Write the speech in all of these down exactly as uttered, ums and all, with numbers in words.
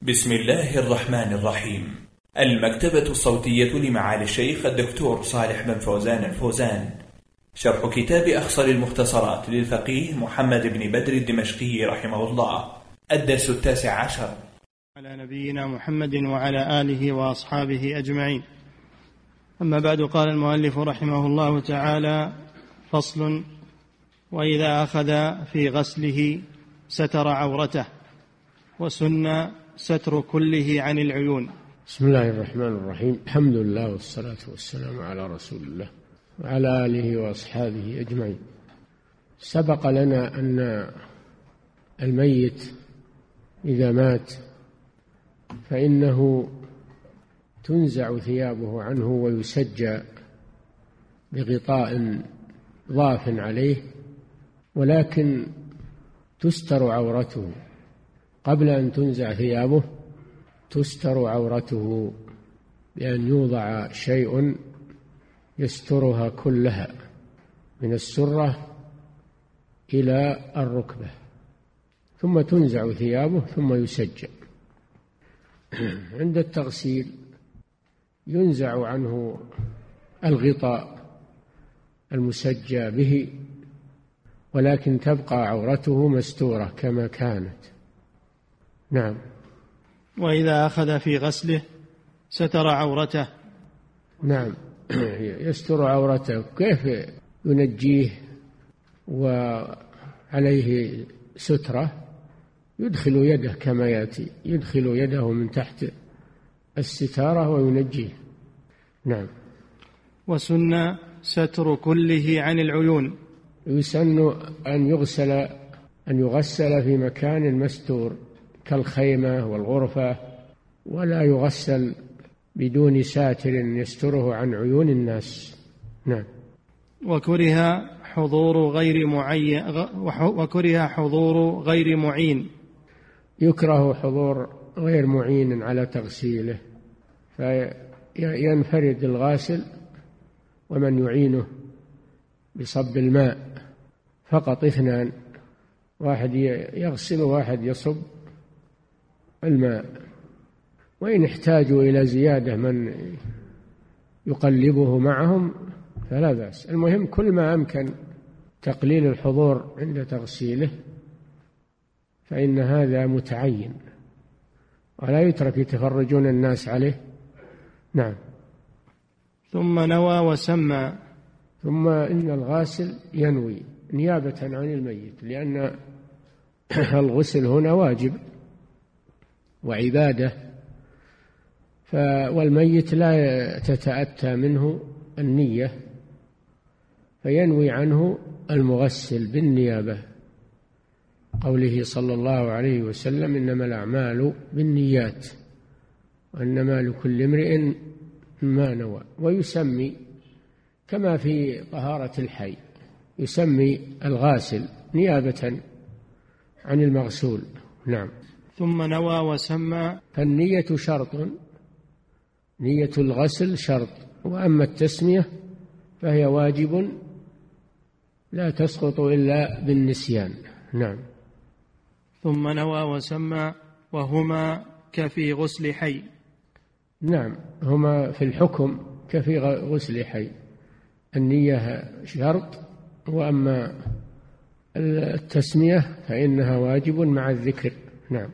بسم الله الرحمن الرحيم. المكتبة الصوتية لمعالي الشيخ الدكتور صالح بن فوزان الفوزان، شرح كتاب أخصر المختصرات للفقيه محمد بن بدر الدمشقي رحمه الله، الدرس التاسع عشر. على نبينا محمد وعلى آله وأصحابه أجمعين. أما بعد، قال المؤلف رحمه الله تعالى: فصل: وإذا أخذ في غسله ستر عورته، وسن ستر كله عن العيون. بسم الله الرحمن الرحيم. الحمد لله والصلاة والسلام على رسول الله وعلى آله وأصحابه أجمعين. سبق لنا أن الميت إذا مات فإنه تنزع ثيابه عنه ويسجى بغطاء ضاف عليه، ولكن تستر عورته قبل أن تنزع ثيابه، تستر عورته بأن يوضع شيء يسترها كلها من السرة إلى الركبة، ثم تنزع ثيابه ثم يسجى. عند التغسيل ينزع عنه الغطاء المسجى به، ولكن تبقى عورته مستورة كما كانت. نعم. وإذا أخذ في غسله ستر عورته. نعم، يستر عورته. كيف ينجيه وعليه سترة؟ يدخل يده كما يأتي، يدخل يده من تحت الستارة وينجيه. نعم. وسن ستر كله عن العيون. يسن أن يغسل أن يغسل في مكان مستور كالخيمة والغرفة، ولا يغسل بدون ساتر يستره عن عيون الناس. نعم. وكره حضور غير معين وكره حضور غير معين. يكره حضور غير معين على تغسيله، فينفرد الغاسل ومن يعينه بصب الماء، فقط اثنان، واحد يغسل وواحد يصب الماء. وإن احتاجوا إلى زيادة من يقلبه معهم فلا بأس. المهم كل ما أمكن تقليل الحضور عند تغسيله، فإن هذا متعين ولا يترك يتفرجون الناس عليه. نعم. ثم نوى وسمى. ثم إن الغاسل ينوي نيابة عن الميت، لأن الغسل هنا واجب وعبادة، والميت لا تتأتى منه النية، فينوي عنه المغسل بالنيابة. قوله صلى الله عليه وسلم: إنما الأعمال بالنيات وإنما لكل امرئ ما نوى. ويسمي كما في طهارة الحي، يسمي الغاسل نيابة عن المغسول. نعم. ثم نوى وسمى. فالنية شرط، نية الغسل شرط، وأما التسمية فهي واجب لا تسقط إلا بالنسيان. نعم. ثم نوى وسمى، وهما كفي غسل حي. نعم، هما في الحكم كفي غسل حي. النية شرط، وأما التسمية فإنها واجب مع الذكر. نعم.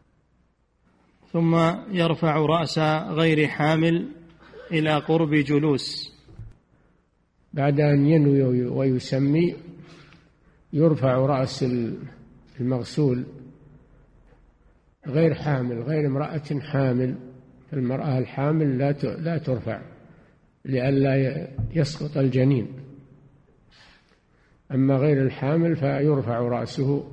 ثم يرفع رأس غير حامل إلى قرب جلوس. بعد أن ينوي ويسمي يرفع رأس المغسول غير حامل، غير امرأة حامل. المرأة الحامل لا ترفع لئلا يسقط الجنين، أما غير الحامل فيرفع رأسه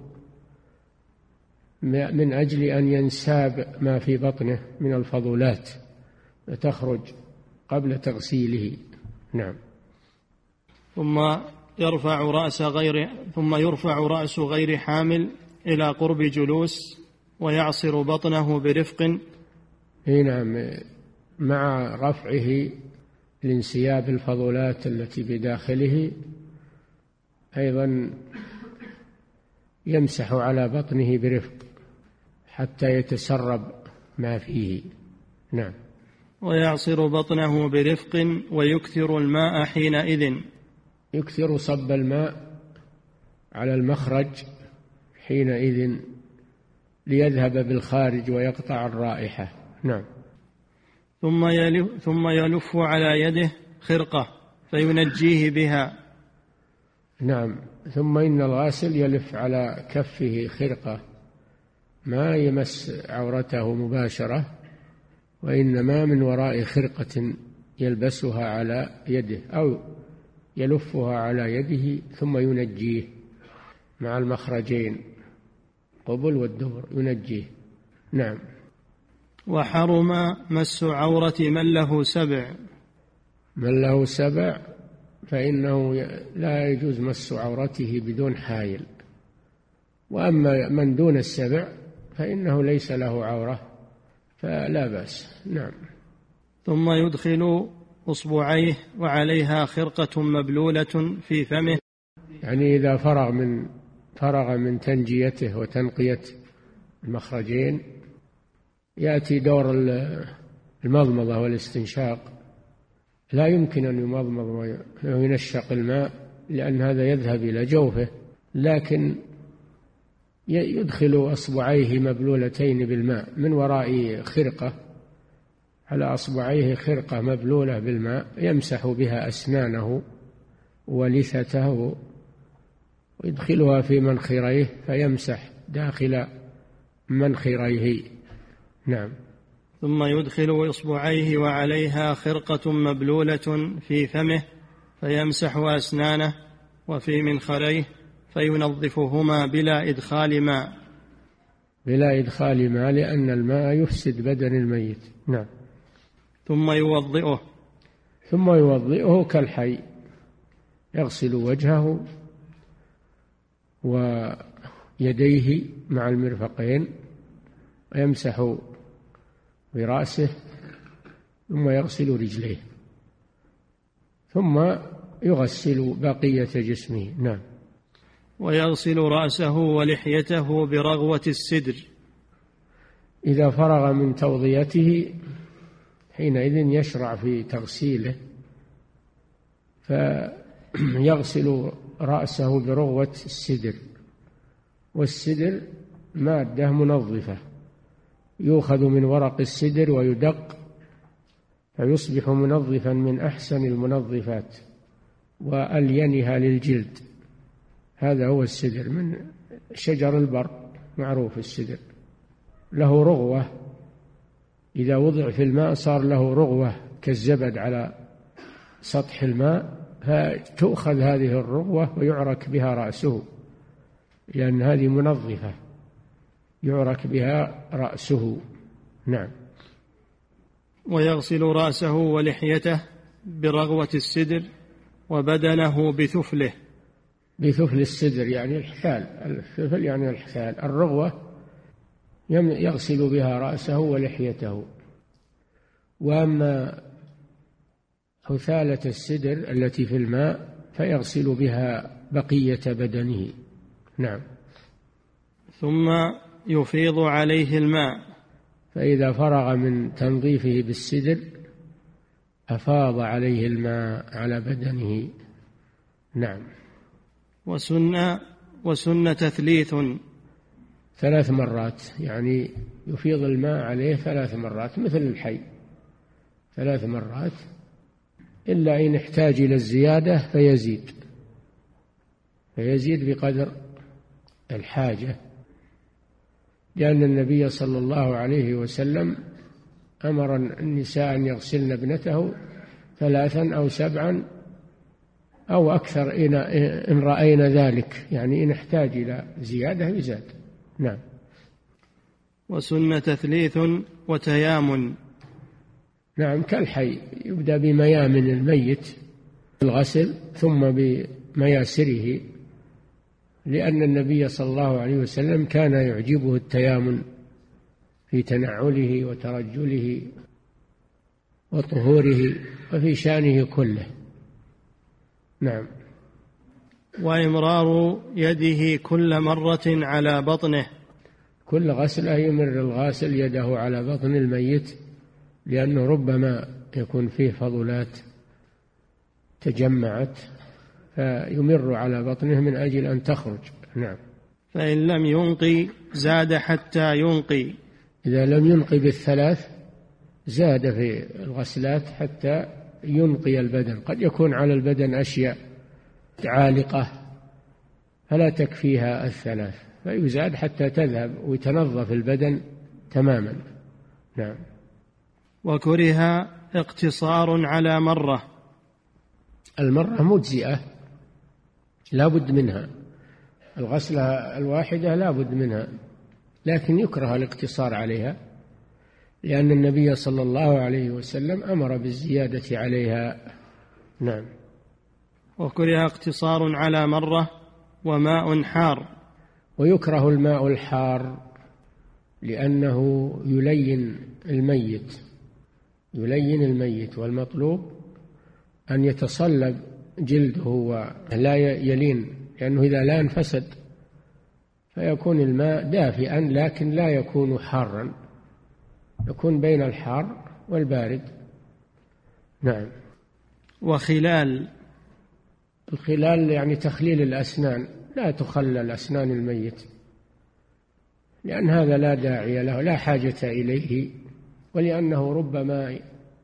من أجل أن ينساب ما في بطنه من الفضلات وتخرج قبل تغسيله. نعم. ثم يرفع رأس غير ثم يرفع رأس غير حامل إلى قرب جلوس، ويعصر بطنه برفق. نعم، مع رفعه لانسياب الفضلات التي بداخله أيضا يمسح على بطنه برفق حتى يتسرب ما فيه. نعم. ويعصر بطنه برفق ويكثر الماء حينئذ. يكثر صب الماء على المخرج حينئذ ليذهب بالخارج ويقطع الرائحة. نعم. ثم يلف, ثم يلف على يده خرقة فينجيه بها. نعم. ثم إن الغاسل يلف على كفه خرقة، ما يمس عورته مباشرة، وإنما من وراء خرقة يلبسها على يده أو يلفها على يده ثم ينجيه مع المخرجين قبل والدبر ينجيه. نعم. وحرم مس عورة من له سبع. من له سبع فإنه لا يجوز مس عورته بدون حائل، وأما من دون السبع فإنه ليس له عورة فلا بأس. نعم. ثم يدخل أصبعيه وعليها خرقة مبلولة في فمه، يعني إذا فرغ من فرغ من تنجيته وتنقية المخرجين يأتي دور المضمضة والاستنشاق، لا يمكن أن يمضمض وينشق الماء لأن هذا يذهب إلى جوفه، لكن يدخل أصبعيه مبلولتين بالماء من وراء خرقة، على أصبعيه خرقة مبلولة بالماء يمسح بها أسنانه ولثته ويدخلها في منخريه فيمسح داخل منخريه. نعم. ثم يدخل إصبعيه وعليها خرقة مبلولة في فمه فيمسح أسنانه وفي منخريه فينظفهما بلا إدخال ماء. بلا إدخال ماء لأن الماء يفسد بدن الميت. نعم. ثم يوضئه. ثم يوضئه كالحي، يغسل وجهه ويديه مع المرفقين ويمسح برأسه ثم يغسل رجليه ثم يغسل بقية جسمه. نعم. ويغسل رأسه ولحيته برغوة السدر. إذا فرغ من توضيته حينئذ يشرع في تغسيله فيغسل رأسه برغوة السدر، والسدر مادة منظفة يؤخذ من ورق السدر ويدق فيصبح منظفا من أحسن المنظفات وألينها للجلد. هذا هو السدر من شجر البر، معروف السدر، له رغوة، إذا وضع في الماء صار له رغوة كالزبد على سطح الماء، فتؤخذ هذه الرغوة ويعرك بها رأسه لأن هذه منظفة يعرك بها رأسه. نعم. ويغسل رأسه ولحيته برغوة السدر وبدنه بثفله. بثفل السدر يعني الحثال، الثفل يعني الحثال، الرغوة يغسل بها رأسه ولحيته. وأما حثالة السدر التي في الماء فيغسل بها بقية بدنه. نعم. ثم يفيض عليه الماء، فإذا فرغ من تنظيفه بالسدر أفاض عليه الماء على بدنه. نعم. وسنة وسنة تثليث ثلاث مرات، يعني يفيض الماء عليه ثلاث مرات مثل الحي، ثلاث مرات، إلا إن احتاج إلى الزيادة فيزيد فيزيد بقدر الحاجة، لأن النبي صلى الله عليه وسلم أمر النساء أن يغسلن ابنته ثلاثا أو سبعا أو أكثر إن رأينا ذلك، يعني إن احتاج إلى زيادة يزاد. نعم. وسنة تثليث وتيامن. نعم كالحي، يبدأ بميامن الميت الغسل ثم بمياسره، لأن النبي صلى الله عليه وسلم كان يعجبه التيامن في تنعله وترجله وطهوره وفي شأنه كله. نعم. وإمرار يده كل مرة على بطنه. كل غسلة يمر الغاسل يده على بطن الميت، لأنه ربما يكون فيه فضلات تجمعت فيمر على بطنه من أجل أن تخرج. نعم. فإن لم ينقي زاد حتى ينقي. إذا لم ينقي بالثلاث زاد في الغسلات حتى ينقي البدن. قد يكون على البدن أشياء عالقة فلا تكفيها الثلاث، فيزاد حتى تذهب ويتنظف البدن تماما. نعم. وكره اقتصار على مرة. المرة مجزئة لا بد منها، الغسلة الواحدة لا بد منها، لكن يكره الاقتصار عليها لأن النبي صلى الله عليه وسلم أمر بالزيادة عليها. نعم. وكره اقتصار على مرة وماء حار. ويكره الماء الحار لأنه يلين الميت يلين الميت والمطلوب أن يتصلب جلده ولا يلين، لأنه إذا لان فسد، فيكون الماء دافئا لكن لا يكون حارا، يكون بين الحار والبارد. نعم. وخلال. الخلال يعني تخليل الأسنان، لا تخلل أسنان الميت لأن هذا لا داعي له، لا حاجة إليه، ولأنه ربما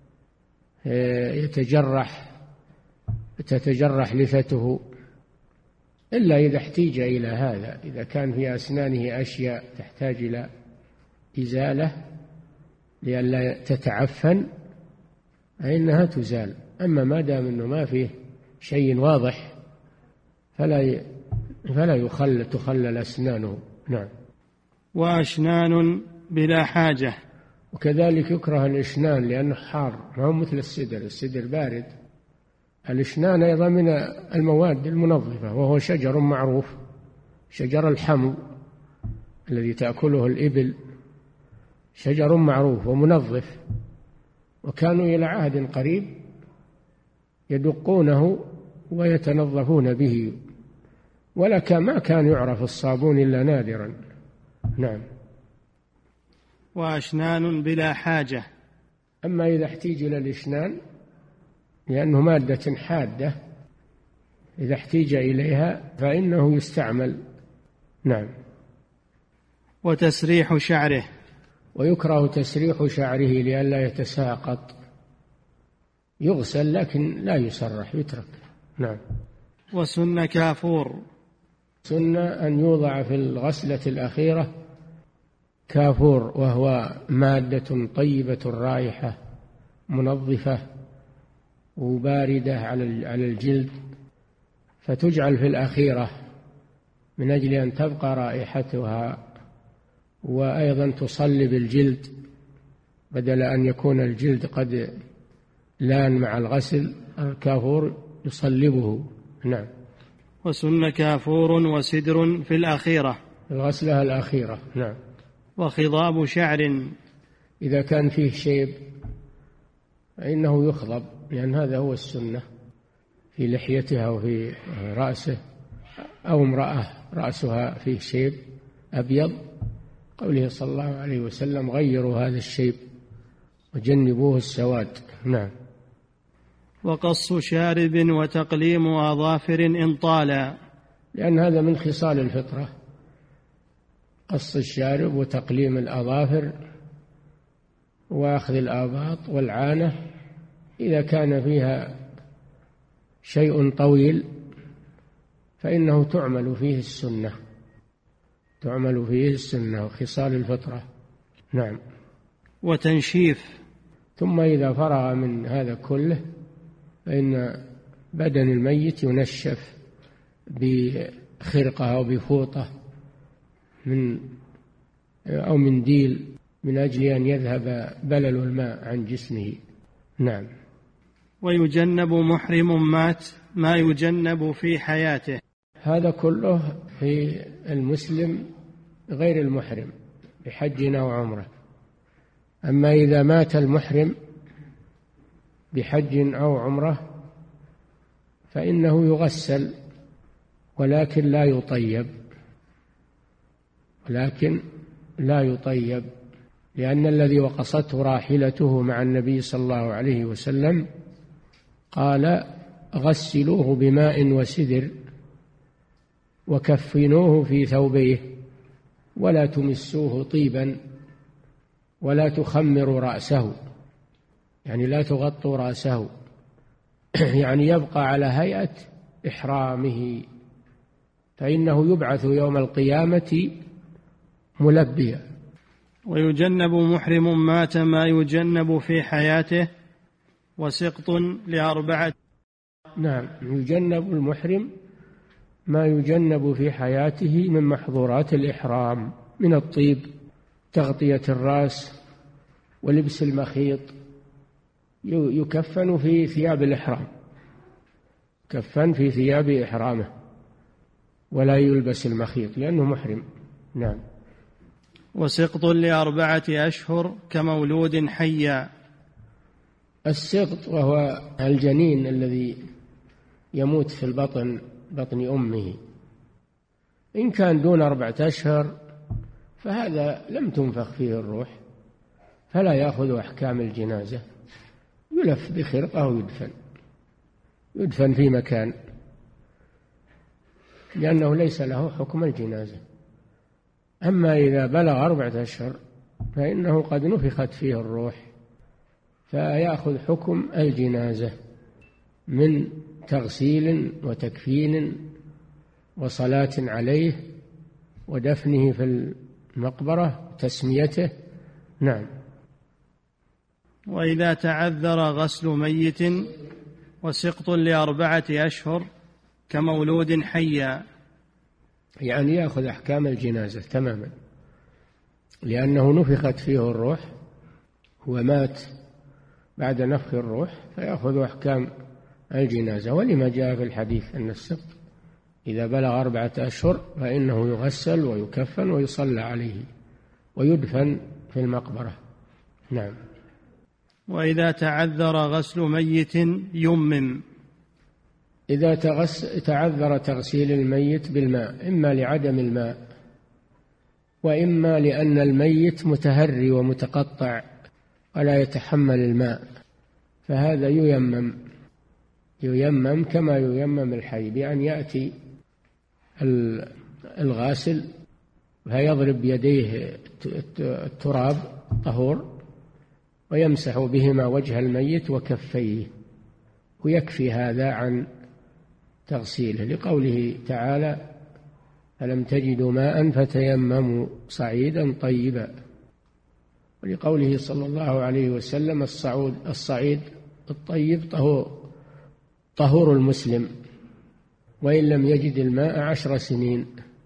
يتجرح تتجرح لثته إلا إذا احتيج إلى هذا، إذا كان في أسنانه أشياء تحتاج إلى إزالة لئلا تتعفن فإنها تزال. أما ما دام أنه ما فيه شيء واضح فلا فلا يخلل تخلل أسنانه. نعم. وأشنان بلا حاجة. وكذلك يكره الإشنان لأنه حار، ما هو مثل السدر، السدر بارد. الإشنان أيضا من المواد المنظفة، وهو شجر معروف، شجر الحمو الذي تأكله الإبل، شجر معروف ومنظف، وكانوا إلى عهد قريب يدقونه ويتنظفون به، ولا ما كان يعرف الصابون إلا نادرا. نعم. وأشنان بلا حاجة. أما إذا احتيج إلى الإشنان لأنه مادة حادة، إذا احتيج إليها فإنه يستعمل. نعم. وتسريح شعره. ويكره تسريح شعره لئلا يتساقط، يغسل لكن لا يسرح، يترك. نعم. وسن كافور. سنة أن يوضع في الغسلة الأخيرة كافور، وهو مادة طيبة الرائحة منظفة وباردة على الجلد، فتجعل في الأخيرة من أجل أن تبقى رائحتها، وأيضا تصلب الجلد بدل أن يكون الجلد قد لان مع الغسل، الكافور يصلبه. نعم. وسن كافور وسدر في الأخيرة، الغسلة الأخيرة. نعم. وخضاب شعر. إذا كان فيه شيب فإنه يخضب، لأن هذا هو السنة في لحيتها وفي رأسه، أو امرأة رأسها فيه شيب أبيض، قوله صلى الله عليه وسلم غيروا هذا الشيب وجنبوه السواد. نعم. وقص شارب وتقليم أظافر إن طالا، لأن هذا من خصال الفطرة، قص الشارب وتقليم الأظافر وأخذ الآباط والعانة إذا كان فيها شيء طويل فإنه تعمل فيه السنة تعمل فيه السنة وخصال الفطرة. نعم. وتنشيف. ثم إذا فرغ من هذا كله فإن بدن الميت ينشف بخرقة أو بفوطة من أو منديل من أجل أن يذهب بلل الماء عن جسمه. نعم. ويجنب محرم مات ما يجنب في حياته. هذا كله في المسلم غير المحرم بحج أو عمرة. أما إذا مات المحرم بحج أو عمرة فإنه يغسل ولكن لا يطيب ولكن لا يطيب، لأن الذي وقصته راحلته مع النبي صلى الله عليه وسلم قال غسلوه بماء وسدر وكفنوه في ثوبيه ولا تمسوه طيبا ولا تخمروا رأسه، يعني لا تغطوا رأسه، يعني يبقى على هيئة إحرامه، فإنه يبعث يوم القيامة ملبيا. ويجنب محرم مات ما يجنب في حياته وسقط لأربعة. نعم، يجنب المحرم ما يجنب في حياته من محظورات الإحرام من الطيب، تغطية الرأس ولبس المخيط. يكفن في ثياب الإحرام، كفن في ثياب إحرامه، ولا يلبس المخيط لأنه محرم. نعم. وسقط لأربعة أشهر كمولود حيا. السقط وهو الجنين الذي يموت في البطن بطن أمه، إن كان دون أربعة أشهر فهذا لم تنفخ فيه الروح، فلا يأخذ أحكام الجنازة، يلف بخرقة ويدفن يدفن في مكان، لأنه ليس له حكم الجنازة. أما إذا بلغ أربعة أشهر فإنه قد نفخت فيه الروح، فيأخذ حكم الجنازة من تغسيل وتكفين وصلاة عليه ودفنه في المقبرة وتسميته. نعم. وإذا تعذر غسل ميت وسقط لأربعة أشهر كمولود حيا، يعني يأخذ أحكام الجنازة تماما، لأنه نفخت فيه الروح ومات بعد نفخ الروح، فيأخذ أحكام الجنازة. ولما جاء في الحديث أن السقط إذا بلغ أربعة أشهر فإنه يغسل ويكفن ويصلى عليه ويدفن في المقبرة. نعم. وإذا تعذر غسل ميت يمم. إذا تعذر تغسيل الميت بالماء، إما لعدم الماء وإما لأن الميت متهري ومتقطع ولا يتحمل الماء، فهذا ييمم ييمم كما ييمم الحي، بأن يأتي الغاسل فيضرب بيديه التراب طهور ويمسح بهما وجه الميت وكفيه، ويكفي هذا عن تغسيله، لقوله تعالى فلم تجدوا ماء فتيمموا صعيدا طيبا، ولقوله صلى الله عليه وسلم الصعود الصعيد الطيب طهور طهور المسلم وإن لم يجد الماء عشر سنين.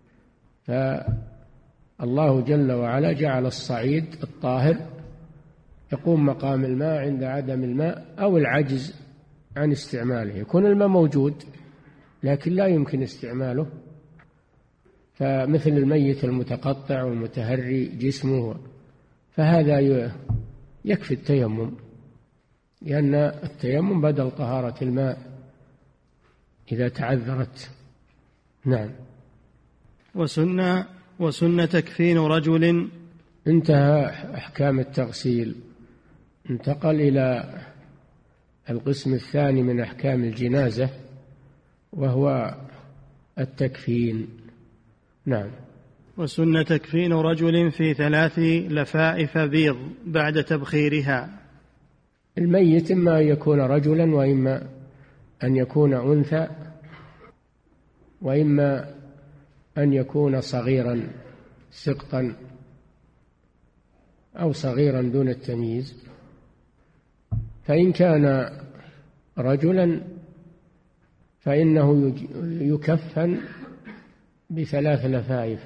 فالله جل وعلا جعل الصعيد الطاهر يقوم مقام الماء عند عدم الماء أو العجز عن استعماله. يكون الماء موجود لكن لا يمكن استعماله، فمثل الميت المتقطع والمتهري جسمه، فهذا يكفي التيمم، لأن التيمم بدل طهارة الماء إذا تعذرت. نعم. وسنة وسنة تكفين رجل. انتهى أحكام التغسيل، انتقل إلى القسم الثاني من أحكام الجنازة وهو التكفين. نعم. وسنة تكفين رجل في ثلاث لفائف بيض بعد تبخيرها. الميت إما أن يكون رجلا وإما أن يكون أنثى وإما أن يكون صغيرا سقطا أو صغيرا دون التمييز. فإن كان رجلا فإنه يكفن بثلاث لفائف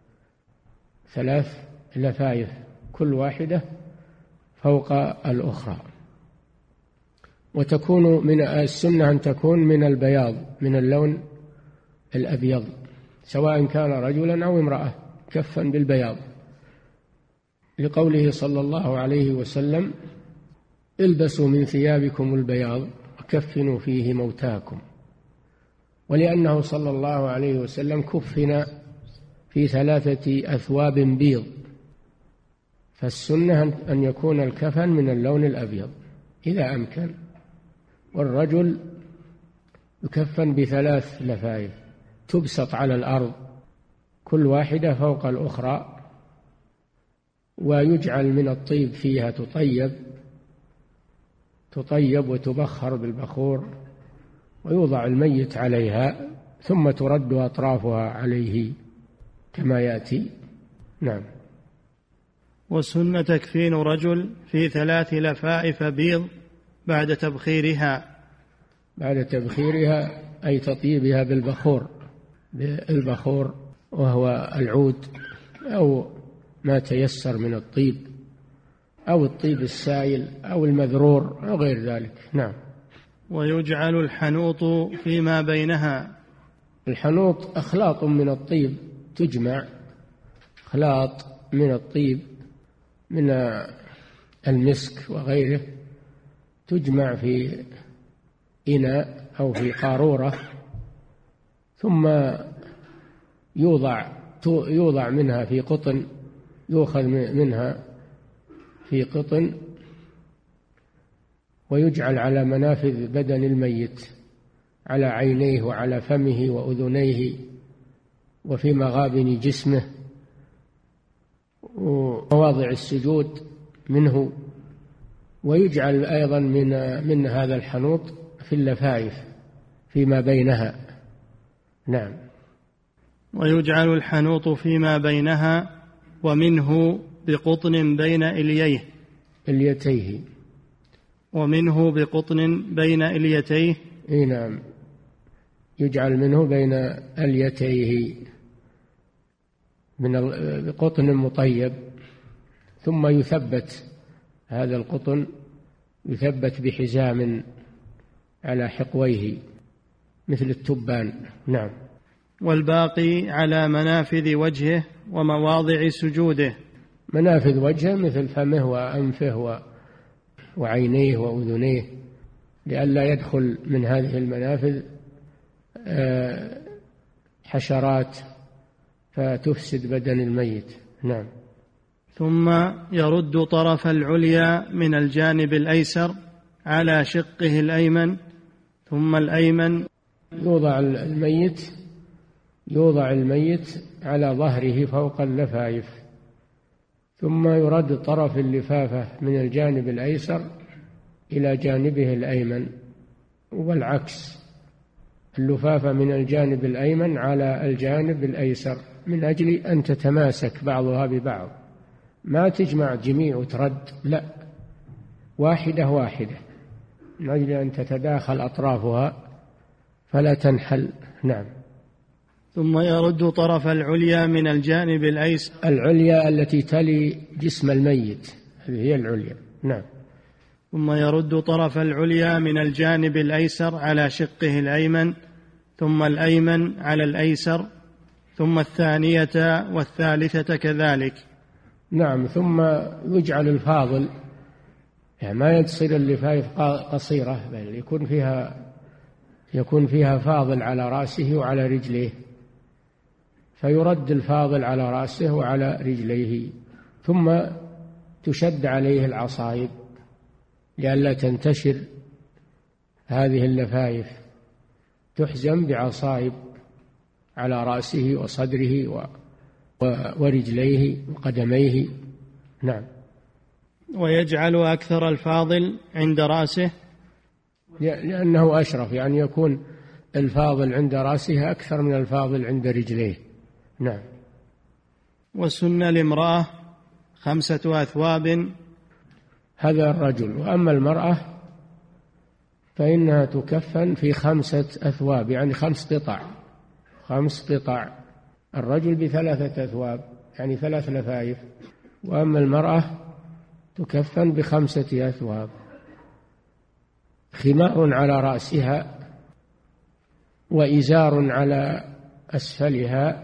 ثلاث لفائف كل واحدة فوق الأخرى، وتكون من السنة أن تكون من البياض، من اللون الأبيض، سواء كان رجلا أو امرأة كفن بالبياض، لقوله صلى الله عليه وسلم البسوا من ثيابكم البياض وكفنوا فيه موتاكم، ولأنه صلى الله عليه وسلم كفن في ثلاثة أثواب بيض فالسنة أن يكون الكفن من اللون الأبيض إذا أمكن. والرجل يكفن بثلاث لفائف تبسط على الأرض كل واحدة فوق الأخرى، ويجعل من الطيب فيها تطيب تطيب وتبخر بالبخور، ويوضع الميت عليها ثم ترد أطرافها عليه كما يأتي. نعم. وسنة تكفين رجل في ثلاث لفائف بيض بعد تبخيرها. بعد تبخيرها أي تطيبها بالبخور بالبخور وهو العود أو ما تيسر من الطيب أو الطيب السائل أو المذرور أو غير ذلك. نعم. ويجعل الحنوط فيما بينها. الحنوط أخلاط من الطيب تجمع، خلاط من الطيب من المسك وغيره تجمع في إناء أو في قارورة، ثم يوضع يوضع منها في قطن، يؤخذ منها في قطن ويجعل على منافذ بدن الميت، على عينيه وعلى فمه وأذنيه وفي مغابن جسمه ومواضع السجود منه. ويجعل أيضا من من هذا الحنوط في اللفائف فيما بينها. نعم. ويجعل الحنوط فيما بينها ومنه بقطن بين إلييه إليتيه ومنه بقطن بين إليتيه. إيه نعم، يجعل منه بين إليتيه من قطن مطيب، ثم يثبت هذا القطن يثبت بحزام على حقويه مثل التبان. نعم. والباقي على منافذ وجهه ومواضع سجوده. منافذ وجهه مثل فمه وأنفه وعينيه وأذنيه، لئلا يدخل من هذه المنافذ حشرات فتفسد بدن الميت. نعم. ثم يرد طرف العليا من الجانب الأيسر على شقه الأيمن، ثم الأيمن يوضع الميت يوضع الميت على ظهره فوق اللفائف، ثم يرد طرف اللفافة من الجانب الأيسر إلى جانبه الأيمن، والعكس، اللفافة من الجانب الأيمن على الجانب الأيسر، من أجل أن تتماسك بعضها ببعض، ما تجمع جميع وترد، لا، واحدة واحدة، من أجل أن تتداخل أطرافها فلا تنحل. نعم. ثم يرد طرف العليا من الجانب الأيسر. العليا التي تلي جسم الميت، هذه هي العليا. نعم. ثم يرد طرف العليا من الجانب الأيسر على شقه الأيمن، ثم الأيمن على الأيسر، ثم الثانية والثالثة كذلك. نعم. ثم يجعل الفاضل، يعني ما تصير اللفائف قصيرة، بل يكون فيها يكون فيها فاضل على رأسه وعلى رجليه، فيرد الفاضل على رأسه وعلى رجليه، ثم تشد عليه العصائب لئلا تنتشر هذه اللفائف، تحزم بعصائب على رأسه وصدره ورجليه وقدميه. نعم. ويجعل أكثر الفاضل عند رأسه، لأنه أشرف، يعني يكون الفاضل عند رأسه أكثر من الفاضل عند رجليه. نعم. والسنة لامرأة خمسة أثواب، هذا الرجل. وأما المرأة فإنها تكفن في خمسة أثواب، يعني خمس قطع خمس قطع الرجل بثلاثة أثواب، يعني ثلاث لفائف، وأما المرأة تكفن بخمسة أثواب، خمار على رأسها وإزار على أسفلها،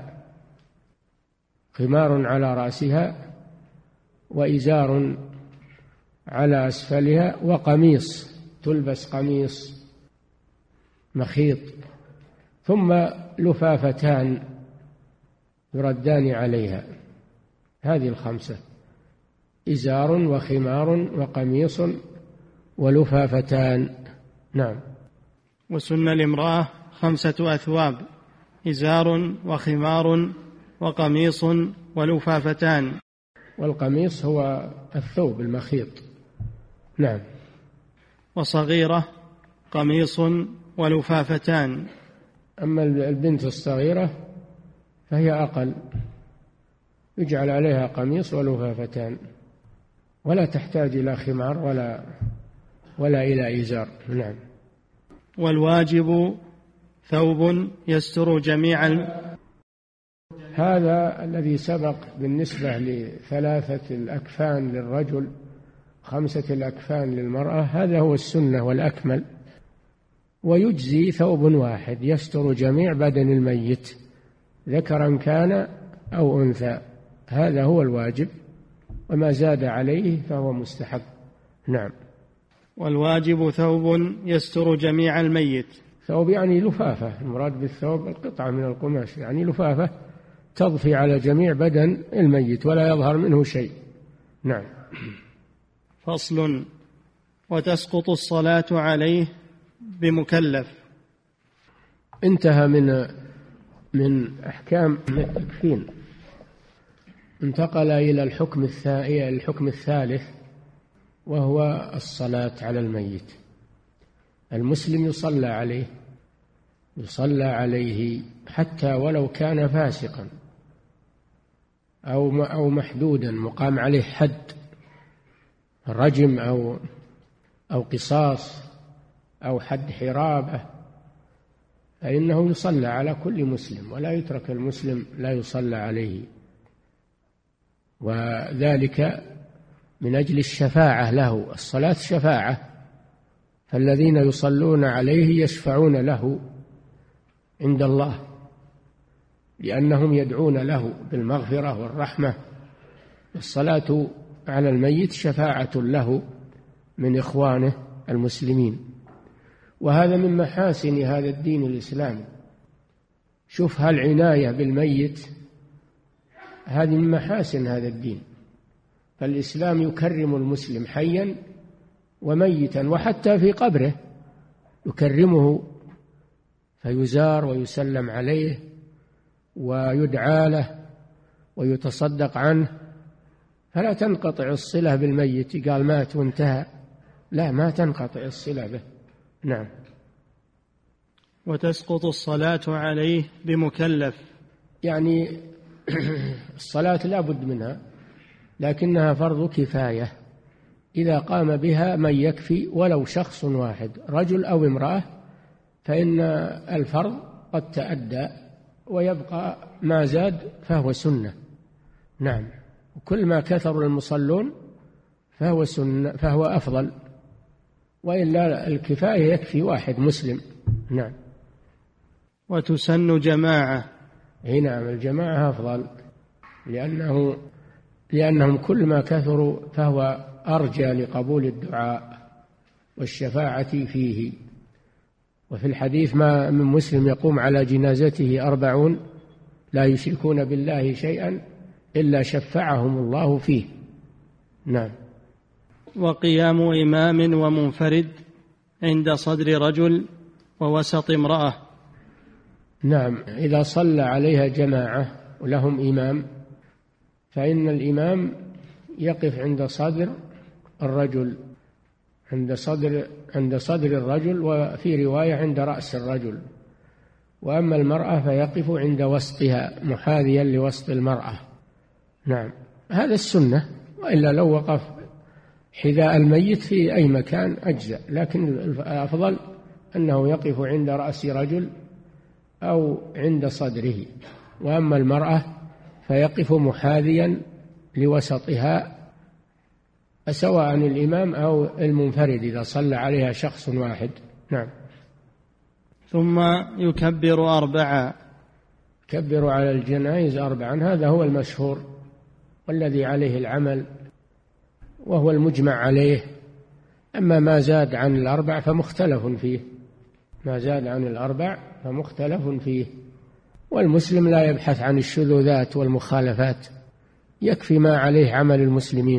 خمار على رأسها وإزار على أسفلها، وقميص، تلبس قميص مخيط، ثم لفافتان يردان عليها. هذه الخمسة إزار وخمار وقميص ولفافتان. نعم. وسن الامرأة خمسة أثواب: إزار وخمار وقميص ولفافتان. والقميص هو الثوب المخيط. نعم. وصغيرة قميص ولفافتان. أما البنت الصغيرة فهي أقل، يجعل عليها قميص ولفافتان، ولا تحتاج إلى خمار ولا ولا إلى إزار. نعم. والواجب ثوب يستر جميع الم... هذا الذي سبق بالنسبة لثلاثة الأكفان للرجل، خمسة الأكفان للمرأة، هذا هو السنة والأكمل. ويجزي ثوب واحد يستر جميع بدن الميت ذكرا كان أو أنثى، هذا هو الواجب، وما زاد عليه فهو مستحب. نعم. والواجب ثوب يستر جميع الميت. ثوب يعني لفافة، المراد بالثوب القطعة من القماش، يعني لفافة تضفي على جميع بدن الميت ولا يظهر منه شيء. نعم. فصل. وتسقط الصلاة عليه بمكلف. انتهى من من أحكام التكفين، انتقل إلى الحكم الثاني الحكم الثالث وهو الصلاة على الميت. المسلم يصلى عليه يصلى عليه حتى ولو كان فاسقا أو أو محدودا مقام عليه حد رجم أو أو قصاص أو حد حرابة، فإنه يصلى على كل مسلم، ولا يترك المسلم لا يصلى عليه، وذلك من أجل الشفاعة له. الصلاة شفاعة، فالذين يصلون عليه يشفعون له عند الله، لأنهم يدعون له بالمغفرة والرحمة. الصلاة على الميت شفاعة له من إخوانه المسلمين، وهذا من محاسن هذا الدين الإسلامي. شوف هالعناية بالميت، هذه من محاسن هذا الدين. فالإسلام يكرم المسلم حيا وميتا، وحتى في قبره يكرمه، فيزار ويسلم عليه ويدعى له ويتصدق عنه، فلا تنقطع الصلة بالميت. قال مات وانتهى، لا، ما تنقطع الصلة به. نعم. وتسقط الصلاة عليه بمكلف، يعني الصلاة لا بد منها، لكنها فرض كفاية إذا قام بها من يكفي ولو شخص واحد، رجل أو امرأة، فإن الفرض قد تأدى ويبقى ما زاد فهو سنة. نعم. وكل ما كثر المصلون فهو سنة، فهو أفضل، وإلا الكفاية يكفي واحد مسلم. نعم. وتسن جماعة. نعم، الجماعة أفضل، لأنه لأنهم كل ما كثروا فهو أرجى لقبول الدعاء والشفاعة فيه. وفي الحديث ما من مسلم يقوم على جنازته أربعون لا يشركون بالله شيئا إلا شفعهم الله فيه. نعم. وقيام إمام ومنفرد عند صدر رجل ووسط امرأة. نعم. إذا صلى عليها جماعة ولهم إمام، فإن الإمام يقف عند صدر الرجل عند صدر عند صدر الرجل، وفي رواية عند رأس الرجل. وأما المرأة فيقف عند وسطها محاذيا لوسط المرأة. نعم. هذا السنة، وإلا لو وقف حذاء الميت في أي مكان أجزأ، لكن الأفضل أنه يقف عند رأس رجل أو عند صدره. وأما المرأة فيقف محاذيا لوسطها، سواء الإمام أو المنفرد إذا صلى عليها شخص واحد. نعم. ثم يكبر أربعا. كبر على الجنائز أربعا، هذا هو المشهور والذي عليه العمل وهو المجمع عليه. أما ما زاد عن الأربع فمختلف فيه ما زاد عن الأربع فمختلف فيه والمسلم لا يبحث عن الشذوذات والمخالفات، يكفي ما عليه عمل المسلمين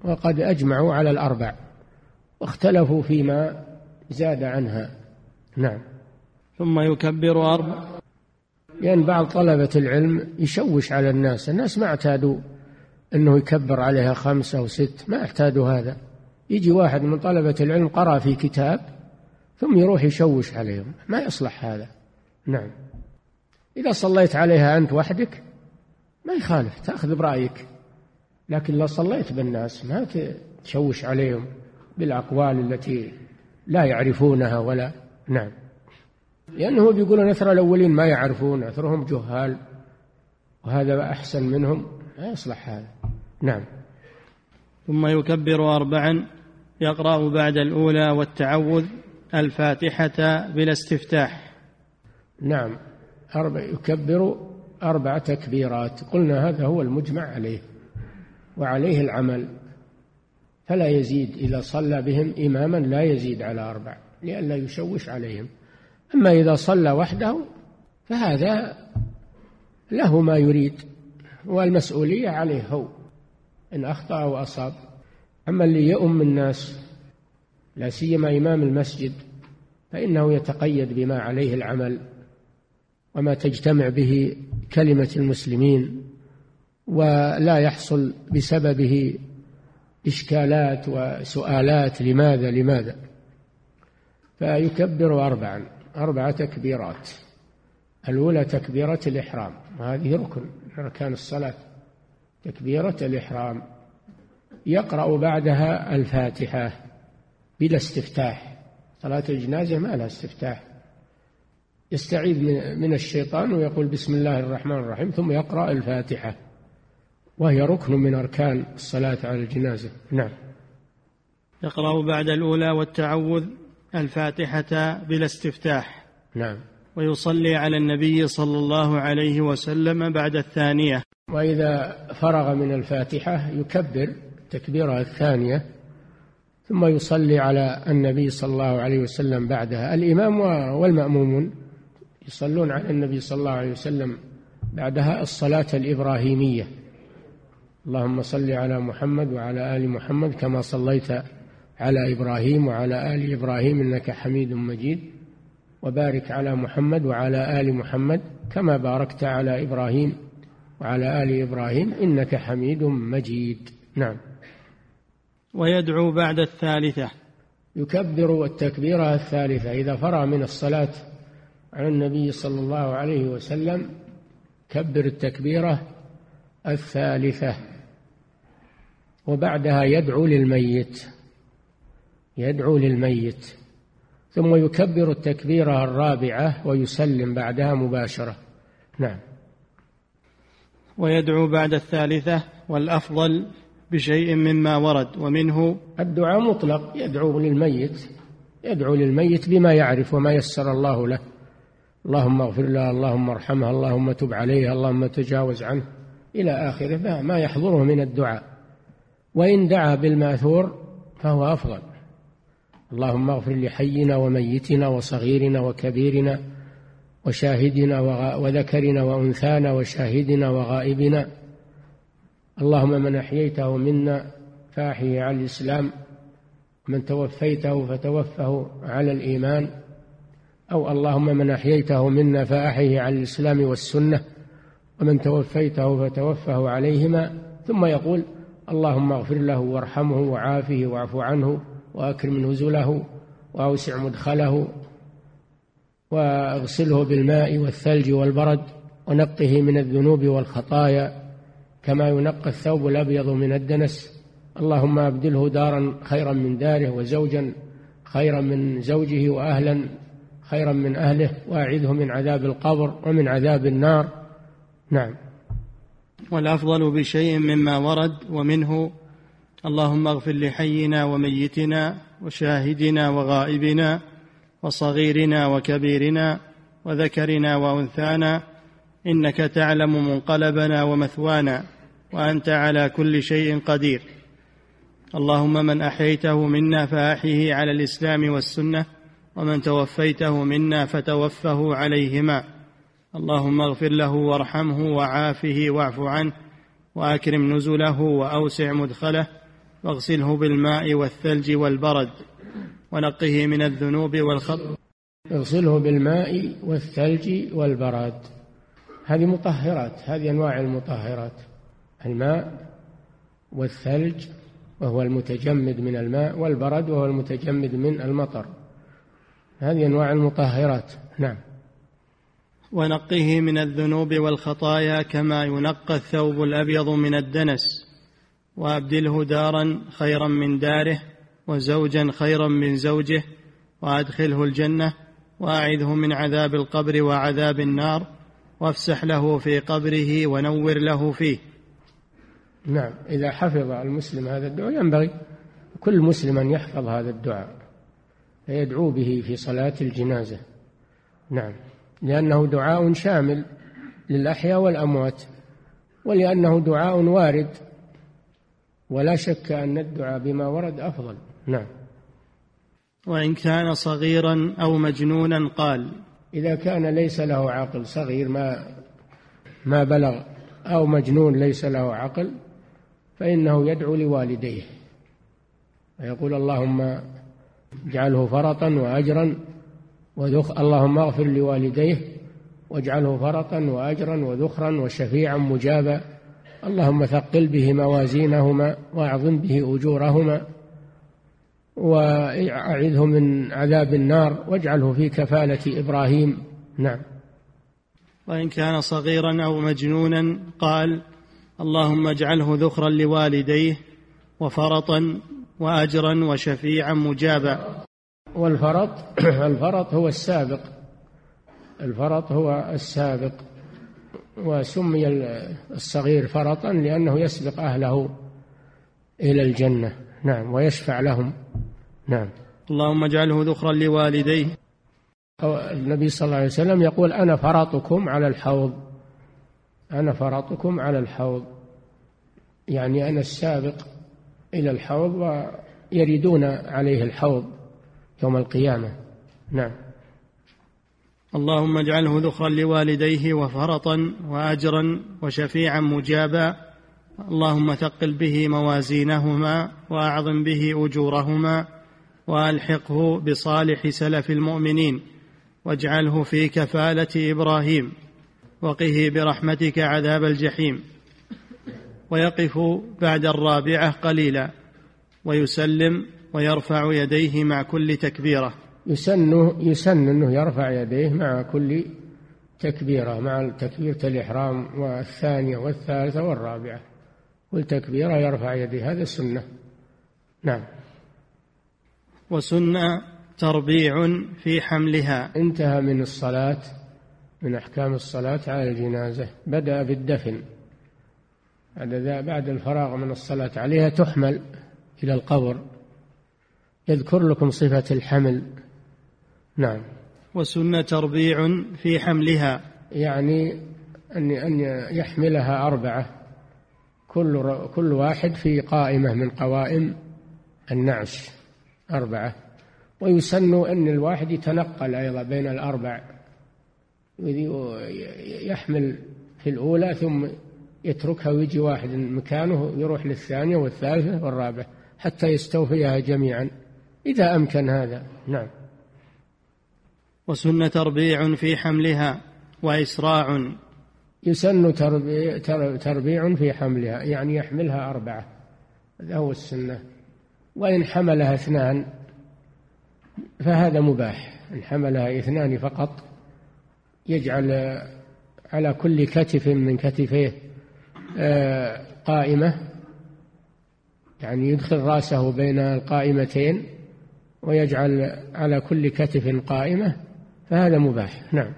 وقد أجمعوا على الأربع واختلفوا فيما زاد عنها. نعم. ثم يكبر أربع، لأن يعني بعض طلبة العلم يشوش على الناس، الناس ما اعتادوا أنه يكبر عليها خمسة أو ست، ما اعتادوا هذا. يجي واحد من طلبة العلم قرأ في كتاب ثم يروح يشوش عليهم، ما يصلح هذا. نعم. إذا صليت عليها أنت وحدك ما يخالف، تأخذ برأيك، لكن لو صليت بالناس ما تشوش عليهم بالأقوال التي لا يعرفونها ولا. نعم. لأنه بيقولون أثر الأولين ما يعرفون، أثرهم جهال، وهذا أحسن منهم، ما يصلح هذا. نعم. ثم يكبر أربعا، يقرأ بعد الأولى والتعوذ الفاتحة بلا استفتاح. نعم. أربع يكبر أربع تكبيرات، قلنا هذا هو المجمع عليه وعليه العمل، فلا يزيد إذا صلى بهم إماما لا يزيد على أربع لئلا يشوش عليهم. أما إذا صلى وحده فهذا له ما يريد والمسؤولية عليه هو إن أخطأ أو أصاب. أما اللي يؤم الناس لا سيما إمام المسجد فإنه يتقيد بما عليه العمل وما تجتمع به كلمة المسلمين، ولا يحصل بسببه إشكالات وسؤالات لماذا لماذا فيكبر أربعا، أربع تكبيرات. الأولى تكبيرة الإحرام، وهذه ركن من أركان الصلاة، تكبيرة الإحرام. يقرأ بعدها الفاتحة بلا استفتاح، صلاة الجنازة ما لها استفتاح، يستعيذ من الشيطان ويقول بسم الله الرحمن الرحيم ثم يقرأ الفاتحة، وهي ركن من أركان الصلاة على الجنازة. نعم. يقرأ بعد الأولى والتعوذ الفاتحة بلا استفتاح. نعم. ويصلي على النبي صلى الله عليه وسلم بعد الثانية. وإذا فرغ من الفاتحة يكبر التكبيرة الثانية ثم يصلي على النبي صلى الله عليه وسلم بعدها. الإمام والمأمومون يصلون على النبي صلى الله عليه وسلم بعدها الصلاة الإبراهيمية، اللهم صل على محمد وعلى آل محمد كما صليت على إبراهيم وعلى آل إبراهيم إنك حميد مجيد، وبارك على محمد وعلى آل محمد كما باركت على إبراهيم وعلى آل إبراهيم إنك حميد مجيد. نعم. ويدعو بعد الثالثة، يكبر التكبيرة الثالثة إذا فرغ من الصلاة على النبي صلى الله عليه وسلم، كبر التكبيرة الثالثة، وبعدها يدعو للميت، يدعو للميت، ثم يكبر التكبيرة الرابعة ويسلم بعدها مباشرة. نعم. ويدعو بعد الثالثة، والأفضل بشيء مما ورد، ومنه الدعاء مطلق، يدعو للميت، يدعو للميت بما يعرف وما يسر الله له، اللهم اغفر له، اللهم ارحمه، اللهم تب عليه، اللهم تجاوز عنه إلى آخره، ما يحضره من الدعاء. وإن دعا بالماثور فهو أفضل، اللهم اغفر لحينا وميتنا وصغيرنا وكبيرنا وشاهدنا وذكرنا وأنثانا وشاهدنا وغائبنا، اللهم من أحييته منا فأحيه على الإسلام، ومن توفيته فتوفه على الإيمان، أو اللهم من أحييته منا فأحيه على الإسلام والسنة، ومن توفيته فتوفه عليهما. ثم يقول اللهم اغفر له وارحمه وعافه واعف عنه وأكرم نزله وأوسع مدخله واغسله بالماء والثلج والبرد ونقه من الذنوب والخطايا كما ينقى الثوب الأبيض من الدنس، اللهم أبدله دارا خيرا من داره وزوجا خيرا من زوجه وأهلا خيرا من أهله، وأعذه من عذاب القبر ومن عذاب النار. نعم. والأفضل بشيء مما ورد، ومنه اللهم اغفر لحينا وميتنا وشاهدنا وغائبنا وصغيرنا وكبيرنا وذكرنا وأنثانا إنك تعلم منقلبنا ومثوانا وأنت على كل شيء قدير، اللهم من أحييته منا فأحيه على الإسلام والسنة، ومن توفيته منا فتوفه عليهما، اللهم اغفر له وارحمه وعافه واعف عنه وأكرم نزله وأوسع مدخله واغسله بالماء والثلج والبرد ونقه من الذنوب والخطأ. اغسله بالماء والثلج والبرد، هذه مطهرات، هذه أنواع المطهرات: الماء والثلج وهو المتجمد من الماء، والبرد وهو المتجمد من المطر، هذه أنواع المطهرات. نعم. ونقه من الذنوب والخطايا كما ينقى الثوب الأبيض من الدنس، وأبدله دارا خيرا من داره وزوجا خيرا من زوجه، وأدخله الجنة، وأعذه من عذاب القبر وعذاب النار، وافسح له في قبره ونور له فيه. نعم، إذا حفظ المسلم هذا الدعاء، ينبغي كل مسلم أن يحفظ هذا الدعاء فيدعو به في صلاة الجنازة. نعم، لأنه دعاء شامل للأحياء والأموات، ولأنه دعاء وارد، ولا شك أن الدعاء بما ورد أفضل. نعم. وإن كان صغيرا أو مجنونا قال: إذا كان ليس له عقل، صغير ما ما بلغ، أو مجنون ليس له عقل، فإنه يدعو لوالديه ويقول: اللهم اجعله فرطا وأجرا وذخ اللهم اغفر لوالديه واجعله فرطا وأجرا وذخرا وشفيعا مجابا، اللهم ثقل به موازينهما وأعظم به أجورهما، وأعذه من عذاب النار، واجعله في كفالة إبراهيم. نعم. وإن كان صغيرا أو مجنونا قال: اللهم اجعله ذخرا لوالديه وفرطا وأجرا وشفيعا مجابا. والفرط الفرط هو السابق، الفرط هو السابق، وسمي الصغير فرطا لأنه يسبق أهله إلى الجنة. نعم، ويشفع لهم. نعم. اللهم اجعله ذخرا لوالديه. النبي صلى الله عليه وسلم يقول: أنا فرطكم على الحوض، أنا فرطكم على الحوض، يعني أنا السابق إلى الحوض ويردون عليه الحوض يوم القيامة. نعم. اللهم اجعله ذخرا لوالديه وفرطا وأجرا وشفيعا مجابا، اللهم ثقل به موازينهما وأعظم به أجورهما، وألحقه بصالح سلف المؤمنين، واجعله في كفالة إبراهيم، وقه برحمتك عذاب الجحيم. ويقف بعد الرابعة قليلا ويسلم ويرفع يديه مع كل تكبيرة. يسن يسن أنه يرفع يديه مع كل تكبيرة، مع تكبيرة الإحرام والثانية والثالثة والرابعة، كل تكبيرة يرفع يديه، هذا السنة. نعم. وسنة تربيع في حملها. انتهى من الصلاة، من أحكام الصلاة على الجنازة، بدأ بالدفن، بعد الفراغ من الصلاة عليها تحمل إلى القبر، يذكر لكم صفة الحمل. نعم. وسنة تربيع في حملها، يعني أن أن يحملها أربعة، كل كل واحد في قائمة من قوائم النعش، أربعة. ويسن أن الواحد يتنقل أيضا بين الأربع، يحمل في الأولى ثم يتركها ويجي واحد مكانه يروح للثانية والثالثة والرابعة حتى يستوفيها جميعا إذا أمكن هذا. نعم. وسنة تربيع في حملها وإسراع. يسن تربيع, تربيع في حملها، يعني يحملها أربعة، هذا هو السنة. وإن حملها اثنان فهذا مباح، إن حملها اثنان فقط يجعل على كل كتف من كتفيه قائمة، يعني يدخل رأسه بين القائمتين ويجعل على كل كتف قائمة، فهذا مباح. نعم.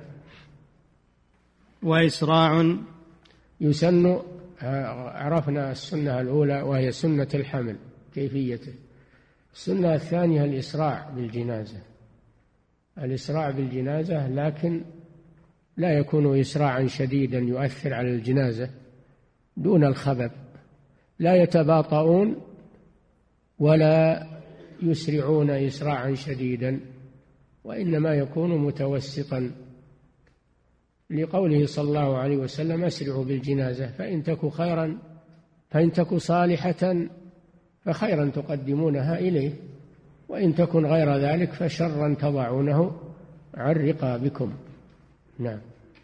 وإسراع. يسن، عرفنا السنة الأولى وهي سنة الحمل كيفيته. السنة الثانية الإسراع بالجنازة، الإسراع بالجنازة، لكن لا يكون إسراعا شديدا يؤثر على الجنازة، دون الخبث، لا يتباطؤون ولا يسرعون إسراعا شديدا، وإنما يكون متوسطا، لقوله صلى الله عليه وسلم: أسرعوا بالجنازة فإن تك خيرا فإن تك صالحة فخيرا تقدمونها إليه، وإن تكن غير ذلك فشرا تضعونه عن رقابكم. نعم.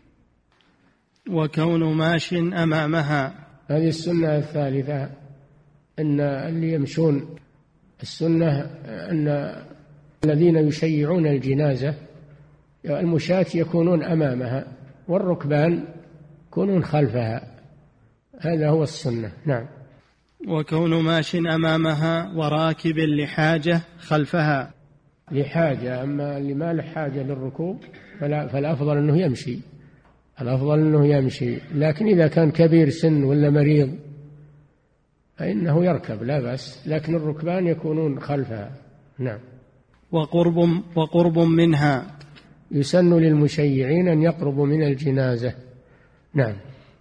وكون ماش أمامها، هذه السنة الثالثة، أن اللي يمشون، السنة أن الذين يشيعون الجنازة المشاة يكونون أمامها والركبان يكونون خلفها، هذا هو السنة. نعم. وكون ماش أمامها وراكب لحاجة خلفها. لحاجة، أما اللي ما له حاجة للركوب فلا فالأفضل أنه يمشي، الأفضل أنه يمشي. لكن إذا كان كبير سن ولا مريض فإنه يركب لا بأس، لكن الركبان يكونون خلفها. نعم. وقرب وقرب منها، يسن للمشيعين أن يقربوا من الجنازة. نعم.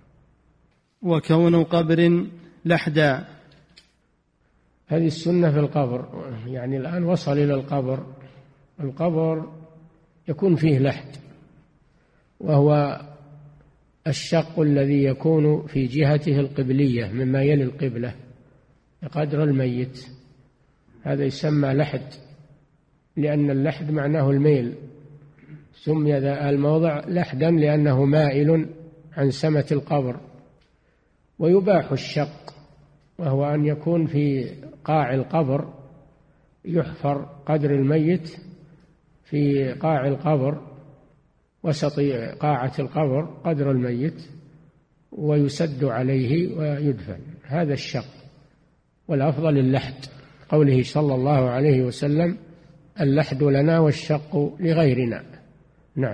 وكون قبر لحدا، هذه السنة في القبر، يعني الآن وصل إلى القبر، القبر يكون فيه لحد، وهو الشق الذي يكون في جهته القبلية مما يلي القبلة بقدر الميت، هذا يسمى لحد، لأن اللحد معناه الميل، سمي ذا الموضع لحدا لأنه مائل عن سمة القبر. ويباح الشق، وهو أن يكون في قاع القبر، يحفر قدر الميت في قاع القبر، وسط قاعة القبر قدر الميت، ويسد عليه ويدفن، هذا الشق. والأفضل اللحد، قوله صلى الله عليه وسلم: اللحد لنا والشق لغيرنا. نعم.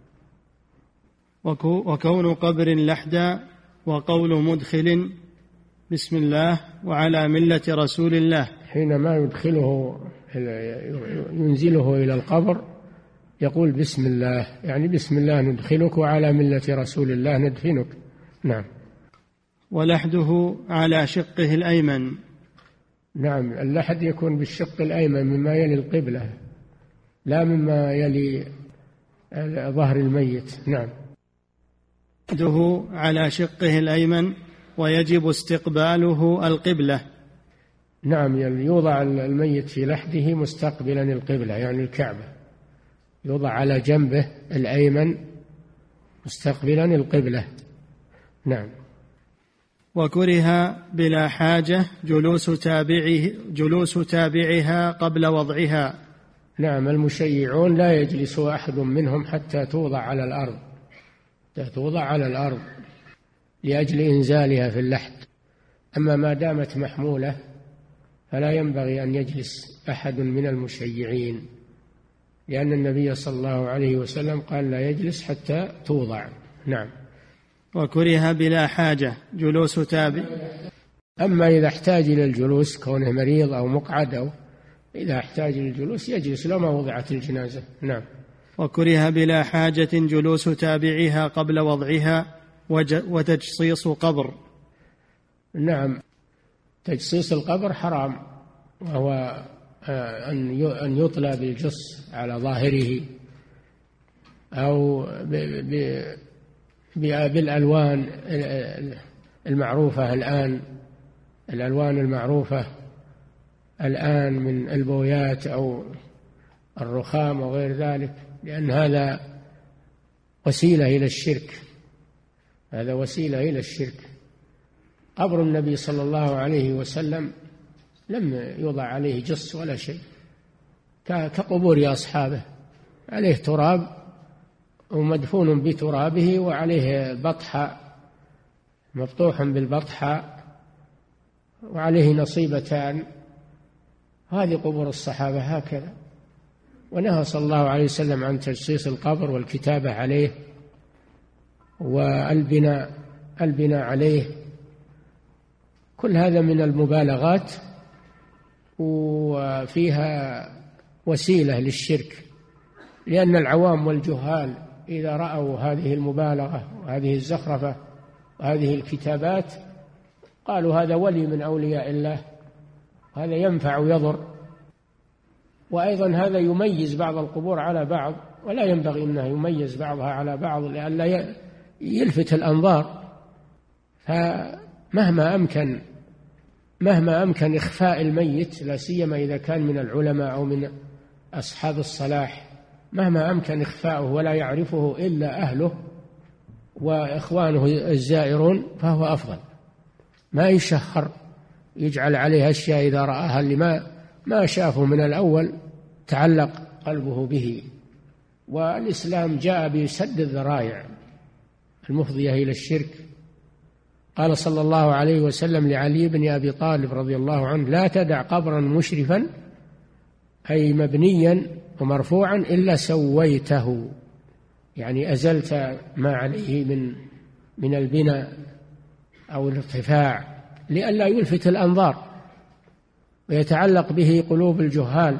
وكون قبر لحدا، وقول مدخل بسم الله وعلى ملة رسول الله، حينما يدخله ينزله إلى القبر يقول بسم الله، يعني بسم الله ندخلك وعلى ملة رسول الله ندفنك. نعم. ولحده على شقه الأيمن. نعم، اللحد يكون بالشق الأيمن مما يلي القبلة، لا مما يلي ظهر الميت. نعم. لحده على شقه الأيمن، ويجب استقباله القبلة. نعم، يوضع الميت في لحده مستقبلا القبلة، يعني الكعبة، يوضع على جنبه الأيمن مستقبلا القبلة. نعم. وكره بلا حاجة جلوس تابعه جلوس تابعها قبل وضعها. نعم، المشيعون لا يجلس أحد منهم حتى توضع على الأرض، حتى توضع على الأرض لأجل إنزالها في اللحد. أما ما دامت محمولة فلا ينبغي أن يجلس أحد من المشيعين، لأن النبي صلى الله عليه وسلم قال لا يجلس حتى توضع. نعم. وكره بلا حاجة جلوس تابع. أما إذا احتاج إلى الجلوس، كونه مريض أو مقعد، أو إذا احتاج للجلوس يجلس لو ما وضعت الجنازة. نعم. وكره بلا حاجة جلوس تابعها قبل وضعها وتجصيص قبر. نعم، تجصيص القبر حرام، وهو أن يطلى بالجص على ظاهره أو بالألوان المعروفة الآن، الألوان المعروفة الآن من البويات أو الرخام وغير ذلك، لأن هذا وسيلة إلى الشرك، هذا وسيلة إلى الشرك. قبر النبي صلى الله عليه وسلم لم يوضع عليه جص ولا شيء، كقبور أصحابه، عليه تراب ومدفون بترابه، وعليه بطحة مفتوح بالبطحة، وعليه نصيبتان، هذه قبور الصحابة هكذا. ونهى صلى الله عليه وسلم عن تجصيص القبر والكتابة عليه والبناء البناء عليه، كل هذا من المبالغات وفيها وسيلة للشرك، لأن العوام والجهال إذا رأوا هذه المبالغة وهذه الزخرفة وهذه الكتابات قالوا هذا ولي من أولياء الله، هذا ينفع ويضر. وأيضا هذا يميز بعض القبور على بعض، ولا ينبغي أنه يميز بعضها على بعض لئلا يلفت الأنظار. فمهما أمكن مهما أمكن إخفاء الميت، لا سيما إذا كان من العلماء أو من أصحاب الصلاح، مهما أمكن إخفاؤه ولا يعرفه إلا أهله وإخوانه الزائرون فهو أفضل. ما يشهر يجعل عليه أشياء إذا رآها اللي ما ما شافه من الأول تعلق قلبه به. والإسلام جاء بسد الذرائع المفضية إلى الشرك. قال صلى الله عليه وسلم لعلي بن أبي طالب رضي الله عنه: لا تدع قبرا مشرفا أي مبنيا ومرفوعا إلا سويته، يعني أزلت ما عليه من من البناء أو الارتفاع لئلا يلفت الأنظار ويتعلق به قلوب الجهال.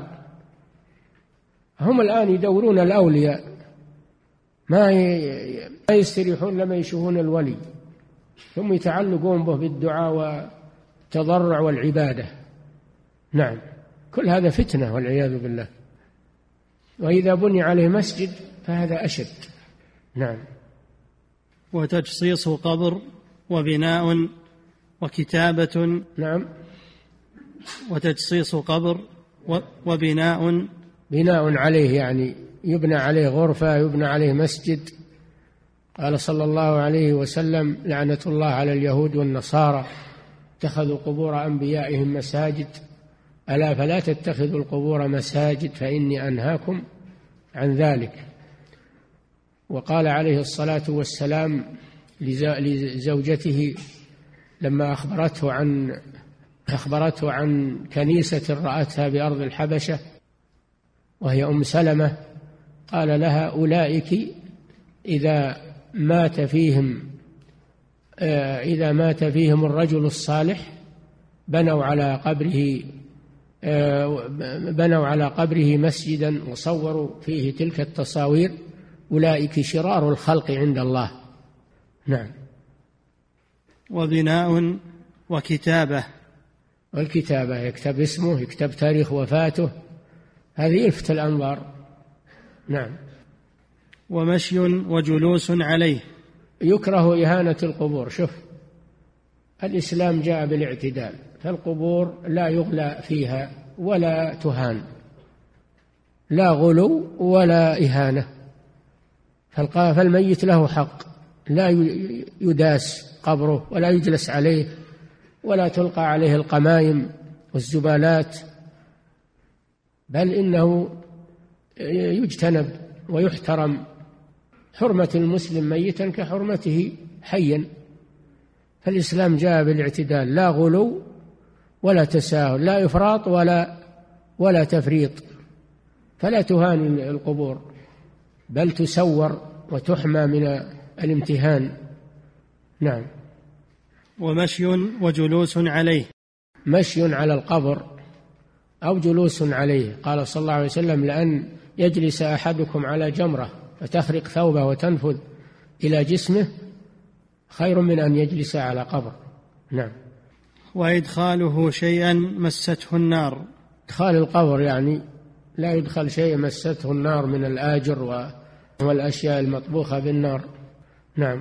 هم الآن يدورون الأولياء، ما يستريحون لما يشوفون الولي، ثم يتعلقون به بالدعاء والتضرع والعبادة. نعم، كل هذا فتنة والعياذ بالله. وإذا بني عليه مسجد فهذا أشد. نعم. وتجصيص قبر وبناء وكتابة. نعم. وتجصيص قبر وبناء، بناء عليه يعني يبنى عليه غرفة، يبنى عليه مسجد. قال صلى الله عليه وسلم: لعنة الله على اليهود والنصارى اتخذوا قبور أنبيائهم مساجد، ألا فلا تتخذوا القبور مساجد فإني أنهاكم عن ذلك. وقال عليه الصلاة والسلام لزوجته لما أخبرته عن أخبرته عن كنيسة رأتها بأرض الحبشة وهي أم سلمة، قال لها: أولئك إذا مات فيهم إذا مات فيهم الرجل الصالح بنوا على قبره بنوا على قبره مسجدا وصوروا فيه تلك التصاوير، أولئك شرار الخلق عند الله. نعم. وبناء وكتابة. والكتابة يكتب اسمه، يكتب تاريخ وفاته، هذه يلفت الأنظار. نعم. ومشي وجلوس عليه. يكره إهانة القبور. شوف، الإسلام جاء بالاعتدال، فالقبور لا يغلى فيها ولا تهان، لا غلو ولا إهانة. فالميت له حق، لا يداس قبره ولا يجلس عليه ولا تلقى عليه القمايم والزبالات، بل إنه يجتنب ويحترم. حرمة المسلم ميتا كحرمته حيا. فالإسلام جاء بالاعتدال، لا غلو ولا تساهل، لا إفراط ولا ولا تفريط. فلا تهان القبور بل تسور وتحمى من الامتهان. نعم. ومشي وجلوس عليه. مشي على القبر أو جلوس عليه. قال صلى الله عليه وسلم: لأن يجلس أحدكم على جمرة فتخرق ثوبه وتنفذ إلى جسمه خير من أن يجلس على قبر. نعم. وإدخاله شيئا مسته النار. إدخال القبر يعني لا يدخل شيء مسته النار من الآجر والأشياء المطبوخة بالنار. نعم.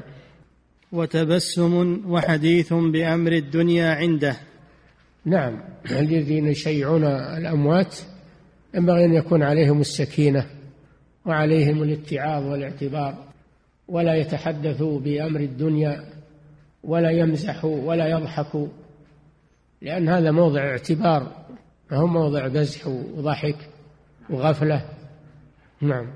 وتبسم وحديث بأمر الدنيا عنده. نعم. الذين يشيعون الأموات ينبغي أن يكون عليهم السكينة وعليهم الاتعاظ والاعتبار، ولا يتحدثوا بأمر الدنيا ولا يمزحوا ولا يضحكوا، لأن هذا موضع اعتبار، ما هو موضع مزح وضحك وغفلة. نعم.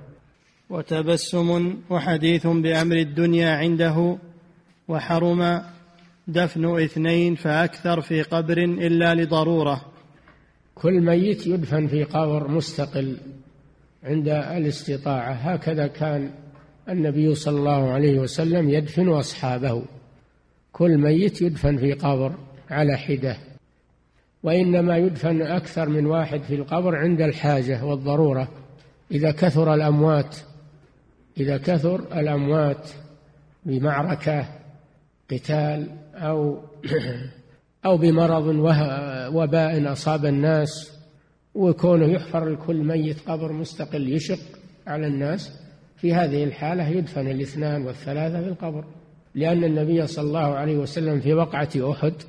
وتبسم وحديث بأمر الدنيا عنده. وحرم دفن اثنين فأكثر في قبر إلا لضرورة. كل ميت يدفن في قبر مستقل عند الاستطاعة، هكذا كان النبي صلى الله عليه وسلم يدفن أصحابه. كل ميت يدفن في قبر على حدة، وإنما يدفن أكثر من واحد في القبر عند الحاجة والضرورة، إذا كثر الأموات إذا كثر الأموات بمعركة قتال أو أو بمرض وباء أصاب الناس، وكونه يحفر لكل ميت قبر مستقل يشق على الناس، في هذه الحالة يدفن الاثنان والثلاثة في القبر، لأن النبي صلى الله عليه وسلم في وقعة أحد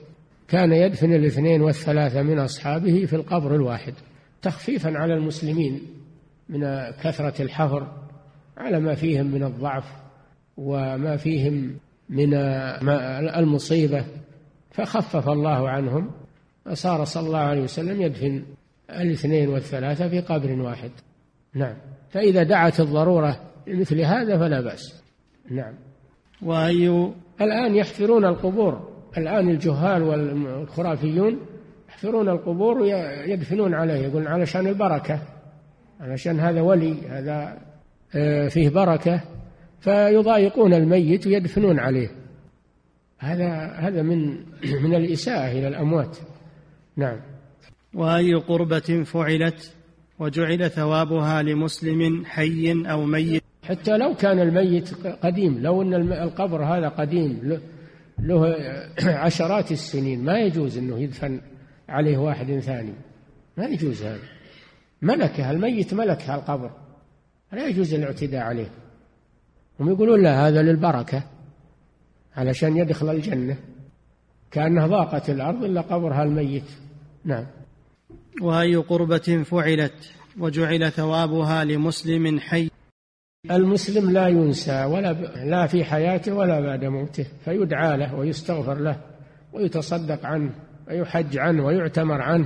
كان يدفن الاثنين والثلاثة من أصحابه في القبر الواحد تخفيفا على المسلمين من كثرة الحفر على ما فيهم من الضعف وما فيهم من المصيبة، فخفف الله عنهم، فصار صلى الله عليه وسلم يدفن الاثنين والثلاثة في قبر واحد. نعم. فإذا دعت الضرورة مثل هذا فلا بأس. نعم. وأي الآن يحفرون القبور، الآن الجهال والخرافيون يحفرون القبور ويدفنون عليه، يقولون علشان البركة، علشان هذا ولي، هذا فيه بركة، فيضايقون الميت ويدفنون عليه. هذا هذا من من الإساءة إلى الأموات. نعم. وأي قربة فعلت وجعل ثوابها لمسلم حي أو ميت، حتى لو كان الميت قديم، لو أن القبر هذا قديم له عشرات السنين، ما يجوز أنه يدفن عليه واحد ثاني، ما يجوز هذا. ملكه الميت، ملكه القبر، لا يجوز الاعتداء عليه. هم يقولون لا، هذا للبركة علشان يدخل الجنة، كأنها ضاقت الأرض إلا قبرها الميت. نعم. وأي قربة فعلت وجعل ثوابها لمسلم حي، المسلم لا ينسى ولا ب... لا في حياته ولا بعد موته، فيدعى له ويستغفر له ويتصدق عنه ويحج عنه ويعتمر عنه.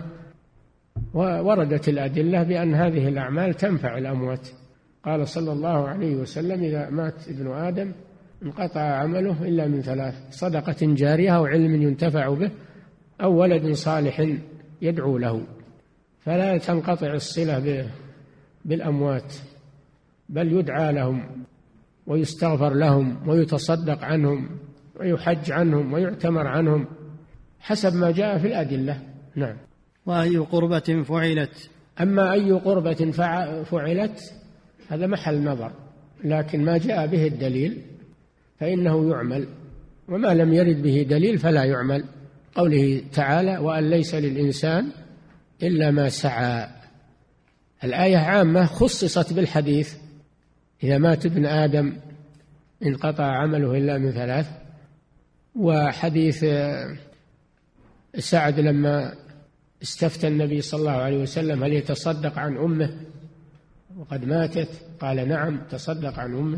ووردت الأدلة بأن هذه الأعمال تنفع الأموات. قال صلى الله عليه وسلم: إذا مات ابن آدم انقطع عمله إلا من ثلاث: صدقة جارية أو علم ينتفع به أو ولد صالح يدعو له. فلا تنقطع الصلة بالأموات، بل يدعى لهم ويستغفر لهم ويتصدق عنهم ويحج عنهم ويعتمر عنهم حسب ما جاء في الأدلة. نعم. وأي قربة فعلت، أما أي قربة فعلت هذا محل نظر، لكن ما جاء به الدليل فإنه يعمل، وما لم يرد به دليل فلا يعمل. قوله تعالى: وأن ليس للإنسان إلا ما سعى. الآية عامة خصصت بالحديث: إذا مات ابن آدم انقطع عمله إلا من ثلاث. وحديث سعد لما استفتى النبي صلى الله عليه وسلم: هل يتصدق عن أمه وقد ماتت؟ قال: نعم، تصدق عن أمك.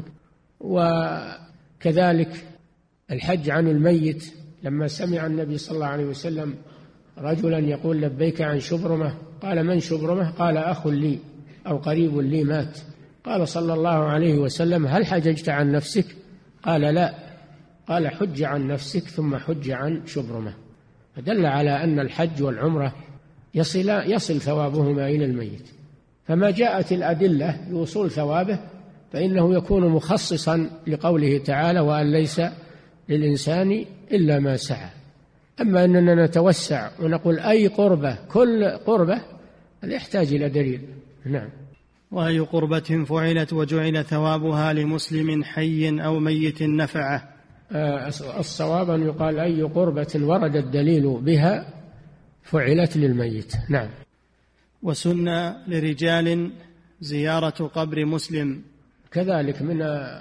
وكذلك الحج عن الميت، لما سمع النبي صلى الله عليه وسلم رجلا يقول: لبيك عن شبرمة، قال: من شبرمة؟ قال: أخ لي أو قريب لي مات. قال صلى الله عليه وسلم: هل حججت عن نفسك؟ قال: لا. قال: حج عن نفسك ثم حج عن شبرمة. فدل على أن الحج والعمرة يصل, يصل ثوابهما إلى الميت، فما جاءت الأدلة لوصول ثوابه فإنه يكون مخصصا لقوله تعالى: وأن ليس للإنسان إلا ما سعى. أما أننا نتوسع ونقول أي قربة، كل قربة، هذا يحتاج إلى دليل. نعم. وأي قربة فعلت وجعل ثوابها لمسلم حي أو ميت نفعه. الصواب أن يقال أي قربة ورد الدليل بها فعلت للميت. نعم. وسن لرجال زيارة قبر مسلم، كذلك من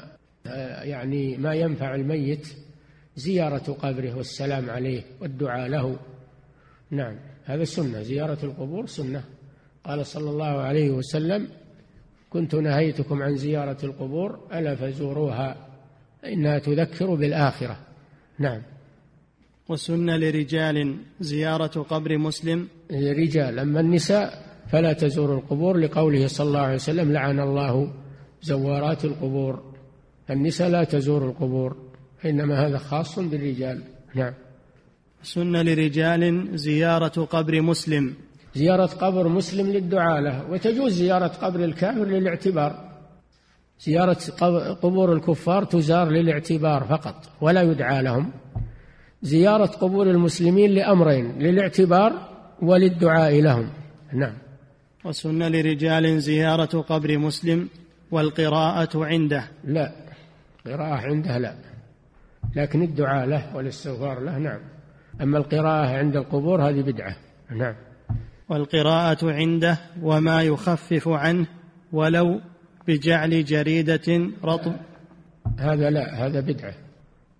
يعني ما ينفع الميت زيارة قبره والسلام عليه والدعاء له. نعم، هذا سنة، زيارة القبور سنة. قال صلى الله عليه وسلم: كنت نهيتكم عن زيارة القبور ألا فزوروها إنها تذكر بالآخرة. نعم. وسن لرجال زيارة قبر مسلم، رجال. أما النساء فلا تزور القبور، لقوله صلى الله عليه وسلم: لعن الله زوارات القبور. النساء لا تزور القبور، إنما هذا خاص بالرجال. نعم. سن لرجال زيارة قبر مسلم، زيارة قبر مسلم للدعاء له، وتجوز زيارة قبر الكافر للاعتبار. زيارة قبور الكفار تزار للاعتبار فقط ولا يدعى لهم. زيارة قبور المسلمين لأمرين: للاعتبار وللدعاء لهم. نعم. وسن لرجال زيارة قبر مسلم والقراءة عنده، لا، قراءة عنده لا، لكن الدعاء له والاستغفار له. نعم. أما القراءة عند القبور هذه بدعة. نعم. والقراءة عنده وما يخفف عنه ولو بجعل جريدة رطب، هذا لا، هذا بدعة،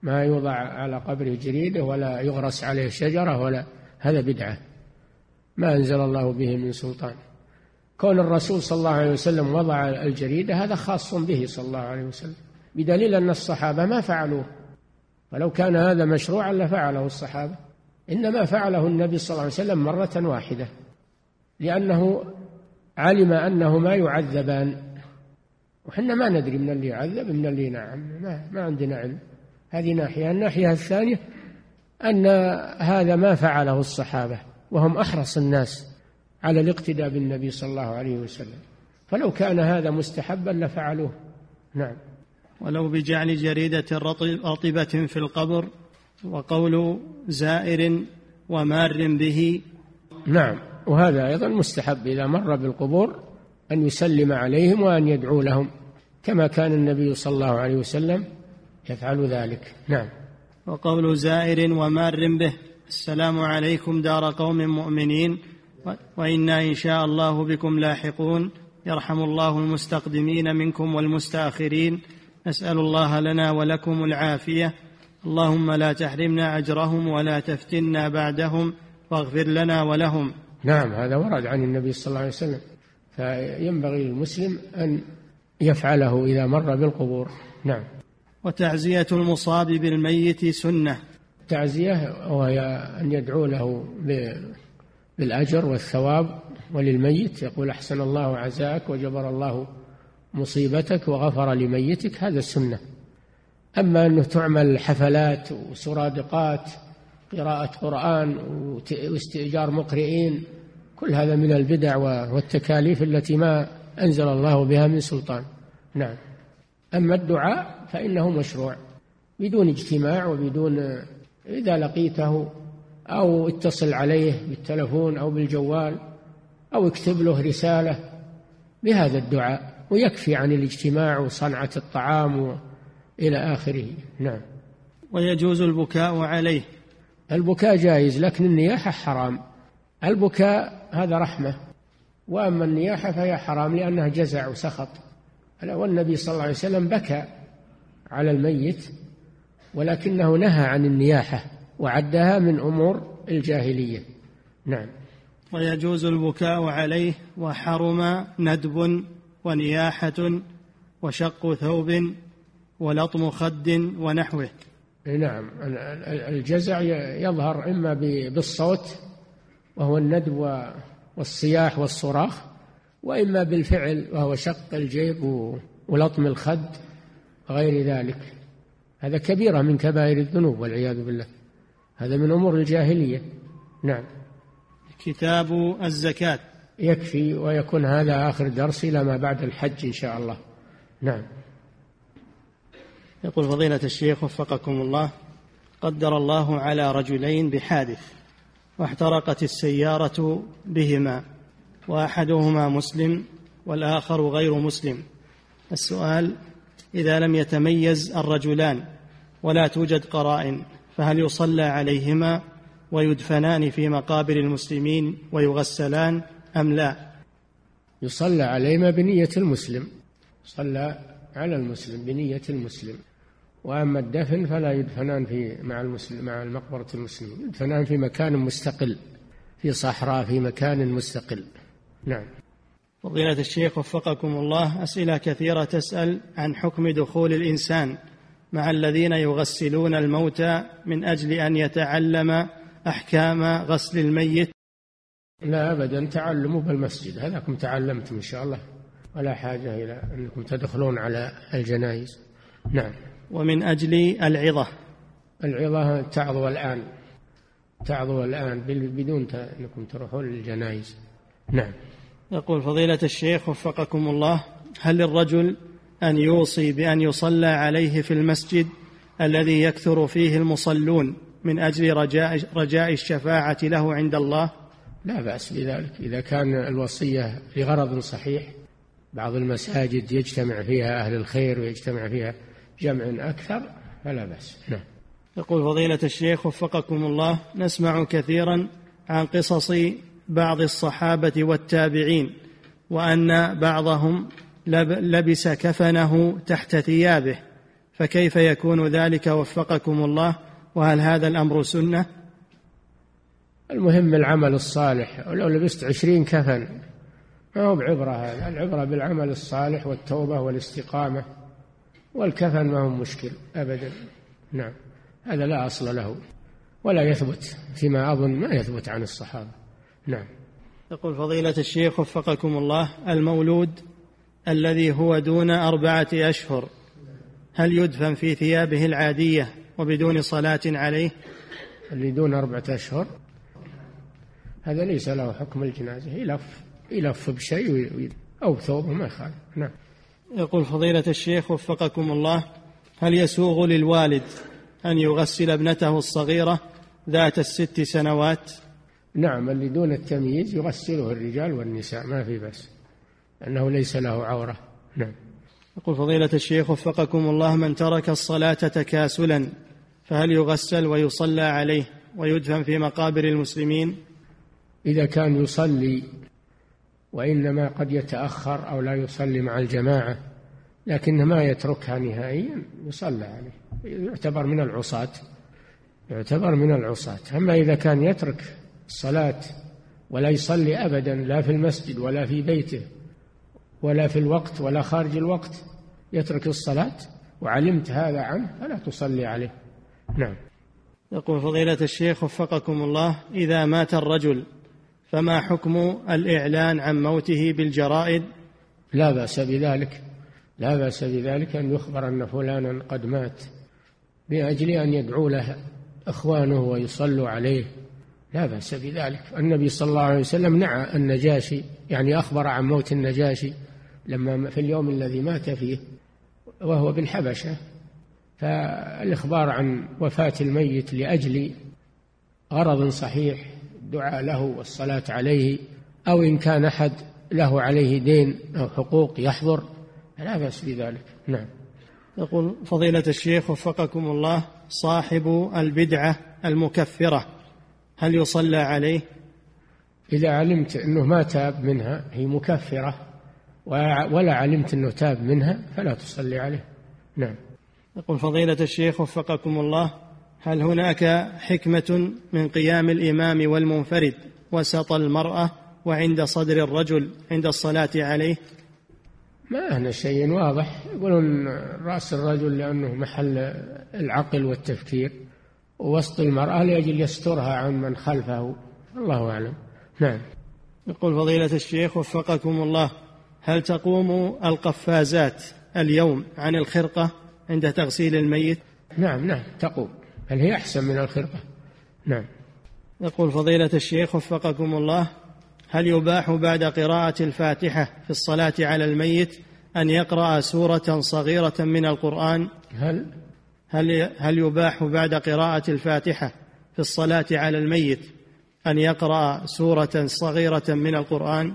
ما يوضع على قبره جريدة ولا يغرس عليه شجرة، ولا هذا بدعة ما أنزل الله به من سلطان. كون الرسول صلى الله عليه وسلم وضع الجريدة هذا خاص به صلى الله عليه وسلم، بدليل أن الصحابة ما فعلوه، ولو كان هذا مشروعا لفعله الصحابة، إنما فعله النبي صلى الله عليه وسلم مرة واحدة لأنه علم أنه ما يعذبان، وحنا ما ندري من اللي يعذب من اللي نعم، ما, ما عندنا علم. هذه ناحية. الناحية الثانية أن هذا ما فعله الصحابة، وهم أحرص الناس على الاقتداء بالنبي صلى الله عليه وسلم، فلو كان هذا مستحبا لفعلوه. نعم. ولو بجعل جريدة رطبة في القبر، وقول زائر ومار به. نعم، وهذا أيضا مستحب إذا مر بالقبور أن يسلم عليهم وأن يدعو لهم، كما كان النبي صلى الله عليه وسلم يفعل ذلك. نعم. وقول زائر ومار به: السلام عليكم دار قوم مؤمنين وإنا إن شاء الله بكم لاحقون، يرحم الله المستقدمين منكم والمستأخرين، نسأل الله لنا ولكم العافية، اللهم لا تحرمنا أجرهم ولا تفتنا بعدهم واغفر لنا ولهم. نعم، هذا ورد عن النبي صلى الله عليه وسلم، فينبغي للمسلم أن يفعله إذا مر بالقبور. نعم. وتعزية المصاب بالميت سنة. تعزية وهي أن يدعو له بالأجر والثواب، وللميت يقول: أحسن الله عزاك وجبر الله مصيبتك وغفر لميتك، هذا السنة. أما أنه تعمل حفلات وسرادقات، قراءة قرآن واستئجار مقرئين، كل هذا من البدع والتكاليف التي ما أنزل الله بها من سلطان. نعم. أما الدعاء فإنه مشروع بدون اجتماع وبدون، إذا لقيته أو اتصل عليه بالتلفون أو بالجوال أو اكتب له رسالة بهذا الدعاء، ويكفي عن الاجتماع وصنعة الطعام إلى آخره. نعم. ويجوز البكاء عليه. البكاء جائز، لكن النياحة حرام. البكاء هذا رحمة، وأما النياحة فهي حرام لأنها جزع وسخط. والنبي صلى الله عليه وسلم بكى على الميت، ولكنه نهى عن النياحة وعدها من أمور الجاهلية. نعم. ويجوز البكاء عليه، وحرم ندب ونياحة وشق ثوب ولطم خد ونحوه. نعم. الجزع يظهر إما بالصوت وهو الندب والصياح والصراخ، وإما بالفعل وهو شق الجيب ولطم الخد وغير ذلك. هذا كبيرة من كبائر الذنوب والعياذ بالله، هذا من أمور الجاهلية. نعم. كتاب الزكاة. يكفي، ويكون هذا آخر درس إلى ما بعد الحج إن شاء الله. نعم. يقول فضيلة الشيخ وفقكم الله: قدر الله على رجلين بحادث واحترقت السيارة بهما، وأحدهما مسلم والآخر غير مسلم. السؤال: إذا لم يتميز الرجلان ولا توجد قرائن، فهل يصلى عليهما ويدفنان في مقابر المسلمين ويغسلان أم لا؟ يصلى عليهما بنية المسلم، صلى على المسلم بنية المسلم. وأما الدفن فلا يدفنان في مع المسلم مع المقبرة المسلمين، يدفنان في مكان مستقل، في صحراء، في مكان مستقل. نعم. فضيلة الشيخ وفقكم الله، أسئلة كثيرة تسأل عن حكم دخول الإنسان مع الذين يغسلون الموتى من أجل أن يتعلم أحكام غسل الميت. لا أبدا، تعلموا بالمسجد، هذاكم تعلمتم إن شاء الله، ولا حاجة إلى أنكم تدخلون على الجنائز. نعم. ومن أجل العظة. العظة تعظوا الآن، تعظوا الآن بدون أنكم تروحون للجنائز. نعم. يقول فضيلة الشيخ وفقكم الله: هل للرجل أن يوصي بأن يصلى عليه في المسجد الذي يكثر فيه المصلون من أجل رجاء, رجاء الشفاعة له عند الله؟ لا بأس بذلك إذا كان الوصية لغرض صحيح. بعض المساجد يجتمع فيها أهل الخير ويجتمع فيها جمع أكثر، فلا بأس. نعم. يقول فضيلة الشيخ وفقكم الله: نسمع كثيرا عن قصص بعض الصحابة والتابعين، وأن بعضهم لبس كفنه تحت ثيابه، فكيف يكون ذلك وفقكم الله؟ وهل هذا الأمر سنة؟ المهم العمل الصالح، ولو لبست عشرين كفن ما هو بعبرة، هذا العبرة بالعمل الصالح والتوبة والاستقامة، والكفن ما هو مشكل أبدا. نعم، هذا لا أصل له ولا يثبت، فيما أظن ما يثبت عن الصحابة. نعم. يقول فضيلة الشيخ وفقكم الله: المولود الذي هو دون أربعة أشهر هل يدفن في ثيابه العادية وبدون صلاة عليه؟ اللي دون أربعة أشهر هذا ليس له حكم الجنازة، يلف يلف بشيء أو ثوبه ما يخالف. نعم. يقول فضيلة الشيخ وفقكم الله: هل يسوغ للوالد أن يغسل ابنته الصغيرة ذات الست سنوات؟ نعم، اللي دون التمييز يغسله الرجال والنساء، ما في بس، أنه ليس له عورة. نعم. يقول فضيلة الشيخ وفقكم الله: من ترك الصلاة تكاسلا فهل يغسل ويصلى عليه ويدفن في مقابر المسلمين؟ إذا كان يصلي وإنما قد يتأخر أو لا يصلي مع الجماعة لكن ما يتركها نهائيا يصلى عليه، يعتبر من العصاة، يعتبر من العصاة. أما إذا كان يترك الصلاة ولا يصلي أبدا، لا في المسجد ولا في بيته ولا في الوقت ولا خارج الوقت، يترك الصلاة وعلمت هذا عنه فلا تصلي عليه. نعم. يقول فضيلة الشيخ وفقكم الله: إذا مات الرجل فما حكم الإعلان عن موته بالجرائد؟ لا بأس بذلك، لا بأس بذلك أن يخبر أن فلانا قد مات بأجل أن يدعو له إخوانه ويصلوا عليه، لا بأس بذلك. النبي صلى الله عليه وسلم نعى النجاشي، يعني أخبر عن موت النجاشي لما في اليوم الذي مات فيه وهو بالحبشة، فالإخبار عن وفاة الميت لأجل غرض صحيح، الدعاء له والصلاة عليه، أو إن كان أحد له عليه دين أو حقوق يحضر، لا بأس بذلك. نعم. يقول فضيلة الشيخ وفقكم الله: صاحب البدعة المكفرة هل يصلى عليه؟ إذا علمت أنه ما تاب منها، هي مكفرة، ولا علمت أنه تاب منها فلا تصلي عليه. نعم. يقول فضيلة الشيخ وفقكم الله: هل هناك حكمة من قيام الإمام والمنفرد وسط المرأة وعند صدر الرجل عند الصلاة عليه؟ ما هنا شيء واضح، يقولون رأس الرجل لأنه محل العقل والتفكير، ووسط المرأة لأجل يسترها عن من خلفه، الله أعلم. نعم. يقول فضيلة الشيخ وفقكم الله: هل تقوم القفازات اليوم عن الخرقة عند تغسيل الميت؟ نعم نعم تقوم، بل هي أحسن من الخرقة. نعم. يقول فضيلة الشيخ وفقكم الله: هل يباح بعد قراءة الفاتحة في الصلاة على الميت أن يقرأ سورة صغيرة من القرآن؟ هل هل هل يباح بعد قراءة الفاتحة في الصلاة على الميت أن يقرأ سورة صغيرة من القرآن؟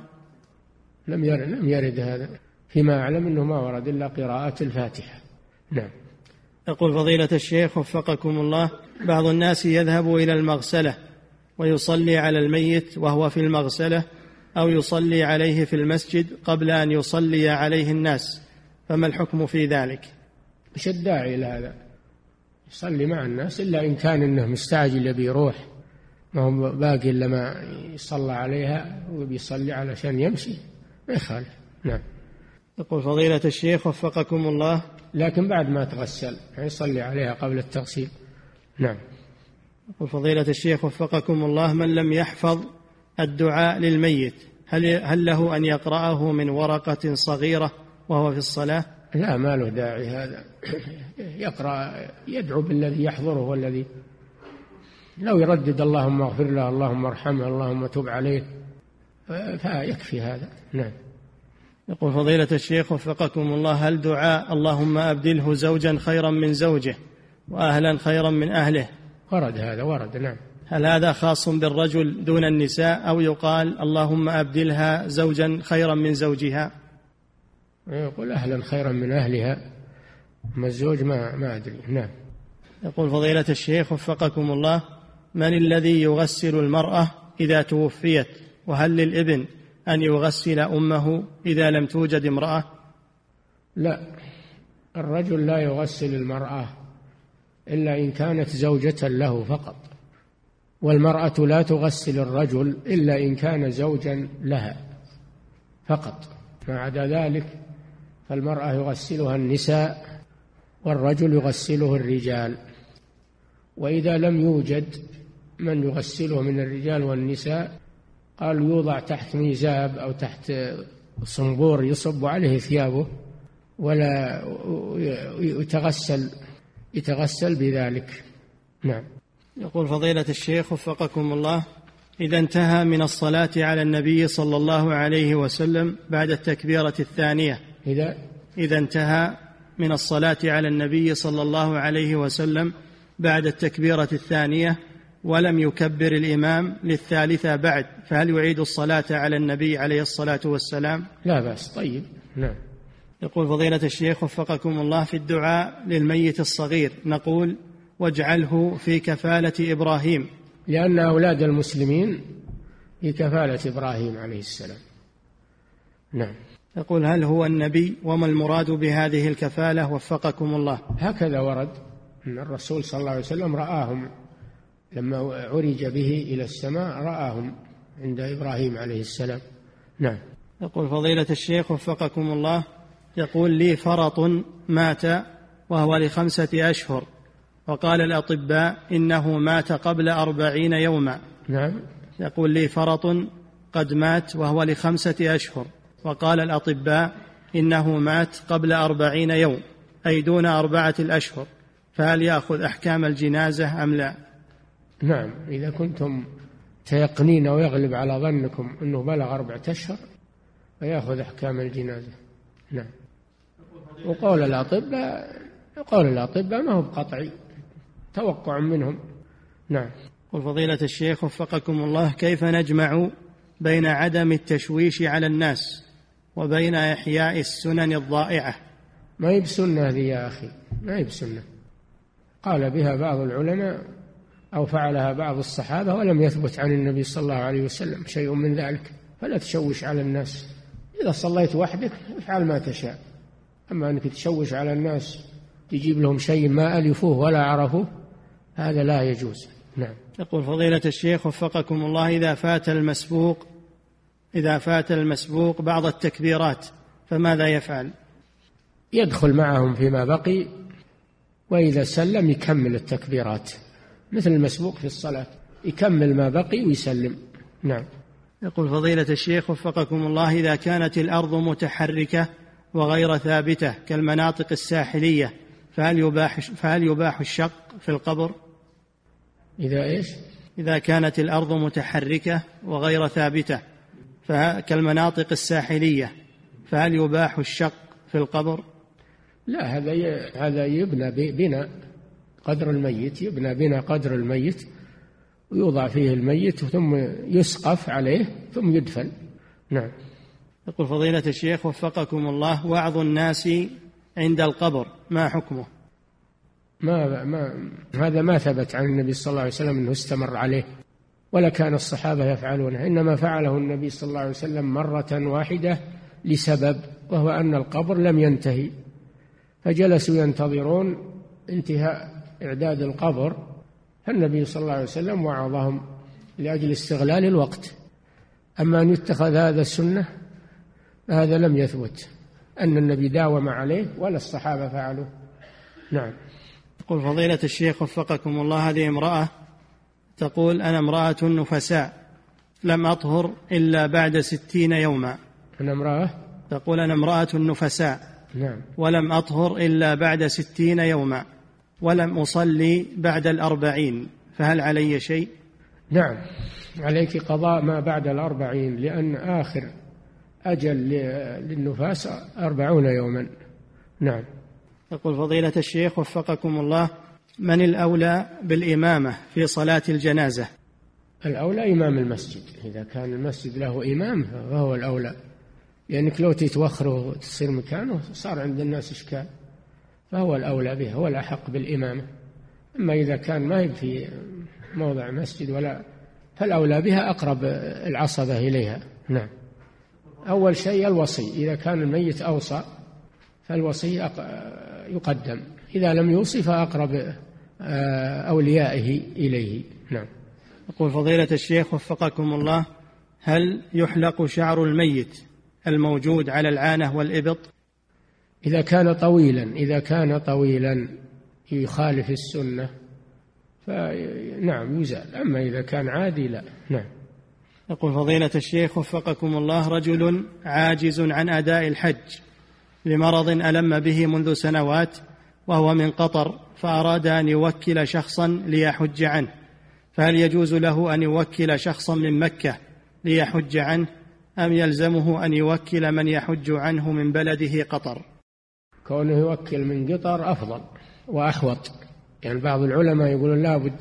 لم يرد, لم يرد هذا، فيما أعلم أنه ما ورد إلا قراءة الفاتحة. نعم. يقول فضيلة الشيخ وفقكم الله: بعض الناس يذهب إلى المغسلة ويصلي على الميت وهو في المغسلة، أو يصلي عليه في المسجد قبل أن يصلي عليه الناس، فما الحكم في ذلك؟ مش الداعي إلى هذا، يصلي مع الناس إلا إن كان إنه مستعجل يبي يروح، ما هو باقي إلا ما يصلى عليها وبيصلي علشان يمشي، ما يخالف. نعم. يقول فضيلة الشيخ وفقكم الله: لكن بعد ما تغسل يصلي عليها قبل التغسيل. نعم. يقول فضيلة الشيخ وفقكم الله: من لم يحفظ الدعاء للميت هل هل له أن يقرأه من ورقة صغيرة وهو في الصلاة؟ لا، ما له داعي هذا، يقرأ يدعو بالذي يحضره، والذي لو يردد اللهم اغفر له، اللهم ارحمه، اللهم تب عليه، فيكفي هذا. نعم. يقول فضيلة الشيخ وفقكم الله: هل دعاء اللهم أبدله زوجا خيرا من زوجه وأهلا خيرا من أهله ورد؟ هذا ورد. نعم. هل هذا خاص بالرجل دون النساء، أو يقال اللهم أبدلها زوجا خيرا من زوجها؟ يقول أهلا خيرا من أهلها، أما الزوج ما, ما أدري. نعم. يقول فضيلة الشيخ وفقكم الله: من الذي يغسل المرأة إذا توفيت، وهل للابن أن يغسل أمه إذا لم توجد امرأة؟ لا، الرجل لا يغسل المرأة إلا إن كانت زوجة له فقط، والمرأة لا تغسل الرجل إلا إن كان زوجا لها فقط، ما عدا ذلك فالمرأة يغسلها النساء والرجل يغسله الرجال. وإذا لم يوجد من يغسله من الرجال والنساء قال يوضع تحت ميزاب أو تحت صنبور يصب عليه ثيابه ولا يتغسل يتغسل بذلك. نعم. يقول فضيلة الشيخ وفقكم الله: إذا انتهى من الصلاة على النبي صلى الله عليه وسلم بعد التكبيرة الثانية إذا إذا انتهى من الصلاة على النبي صلى الله عليه وسلم بعد التكبيرة الثانية ولم يكبر الإمام للثالثة بعد، فهل يعيد الصلاة على النبي عليه الصلاة والسلام؟ لا بأس. طيب. نعم. يقول فضيلة الشيخ وفقكم الله: في الدعاء للميت الصغير نقول: واجعله في كفالة إبراهيم، لأن أولاد المسلمين في كفالة إبراهيم عليه السلام. نعم. يقول: هل هو النبي وما المراد بهذه الكفالة وفقكم الله؟ هكذا ورد أن الرسول صلى الله عليه وسلم رآهم لما عرج به إلى السماء، رآهم عند إبراهيم عليه السلام. نعم. يقول فضيلة الشيخ وفقكم الله: يقول لي فرط مات وهو لخمسة أشهر، وقال الأطباء إنه مات قبل أربعين يوما. نعم. يقول لي فرط قد مات وهو لخمسة أشهر، وقال الأطباء إنه مات قبل أربعين يوم أي دون أربعة الأشهر، فهل يأخذ أحكام الجنازة أم لا؟ نعم. إذا كنتم تيقنين ويغلب على ظنكم أنه بلغ أربعة أشهر فيأخذ أحكام الجنازة. نعم. وقول الأطباء قول الأطباء ما هو بقطعي، توقع منهم. نعم. قل فضيلة الشيخ وفقكم الله: كيف نجمع بين عدم التشويش على الناس وبين إحياء السنن الضائعة؟ ما هي بسنة هذه يا أخي، ما هي بسنة. قال بها بعض العلماء أو فعلها بعض الصحابة ولم يثبت عن النبي صلى الله عليه وسلم شيء من ذلك، فلا تشوش على الناس. إذا صليت وحدك افعل ما تشاء، أما أنك تشوش على الناس تجيب لهم شيء ما ألفوه ولا عرفوه هذا لا يجوز. نعم. يقول فضيلة الشيخ وفقكم الله: إذا فات المسبوق إذا فات المسبوق بعض التكبيرات فماذا يفعل؟ يدخل معهم فيما بقي، وإذا سلم يكمل التكبيرات مثل المسبوق في الصلاة، يكمل ما بقي ويسلم. نعم. يقول فضيلة الشيخ وفقكم الله: إذا كانت الأرض متحركة وغير ثابتة كالمناطق الساحلية فهل يباح, فهل يباح الشق في القبر؟ إذا إيش؟ إذا كانت الأرض متحركة وغير ثابتة كالمناطق الساحلية فهل يباح الشق في القبر؟ لا، هذا هذا يبنى بنا قدر الميت، يبنى بنا قدر الميت ويوضع فيه الميت ثم يسقف عليه ثم يدفن. نعم. يقول فضيلة الشيخ وفقكم الله: وعظ الناس عند القبر ما حكمه؟ ما ما هذا ما ثبت عن النبي صلى الله عليه وسلم أنه استمر عليه، ولا كان الصحابة يفعلونه، إنما فعله النبي صلى الله عليه وسلم مرة واحدة لسبب، وهو أن القبر لم ينتهي، فجلسوا ينتظرون انتهاء إعداد القبر، فالنبي صلى الله عليه وسلم وعظهم لأجل استغلال الوقت. أما أن يتخذ هذا السنة هذا لم يثبت أن النبي داوم عليه ولا الصحابة فعلوا. نعم. يقول فضيلة الشيخ وفقكم الله: هذه امرأة تقول: أنا امرأة نفساء لم أطهر إلا بعد ستين يوما. أنا امرأة تقول: أنا امرأة نفساء. نعم. ولم أطهر إلا بعد ستين يوما ولم أصلي بعد الأربعين، فهل علي شيء؟ نعم، عليك قضاء ما بعد الأربعين، لأن آخر أجل للنفاس أربعون يوما. نعم. يقول فضيلة الشيخ وفقكم الله: من الأولى بالإمامة في صلاة الجنازة؟ الأولى إمام المسجد، إذا كان المسجد له إمام فهو الأولى، لأنك لو تتوخره وتصير مكانه صار عند الناس إشكال، فهو الأولى به، هو الأحق بالإمامة. أما إذا كان ما هي في موضع مسجد ولا، فالأولى بها أقرب العصبة إليها. نعم. أول شيء الوصي، إذا كان الميت أوصى فالوصي يقدم، إذا لم يوصي فأقرب أوليائه إليه. نعم. يقول فضيلة الشيخ وفقكم الله: هل يحلق شعر الميت الموجود على العانة والإبط؟ إذا كان طويلا إذا كان طويلا يخالف السنة فنعم يزال، أما إذا كان عادي لا. نعم. يقول فضيلة الشيخ وفقكم الله: رجل عاجز عن أداء الحج لمرض ألم به منذ سنوات وهو من قطر، فأراد أن يوكل شخصا ليحج عنه، فهل يجوز له أن يوكل شخصا من مكة ليحج عنه، أم يلزمه أن يوكل من يحج عنه من بلده قطر؟ كونه يوكل من قطر أفضل وأحوط، يعني بعض العلماء يقولون لابد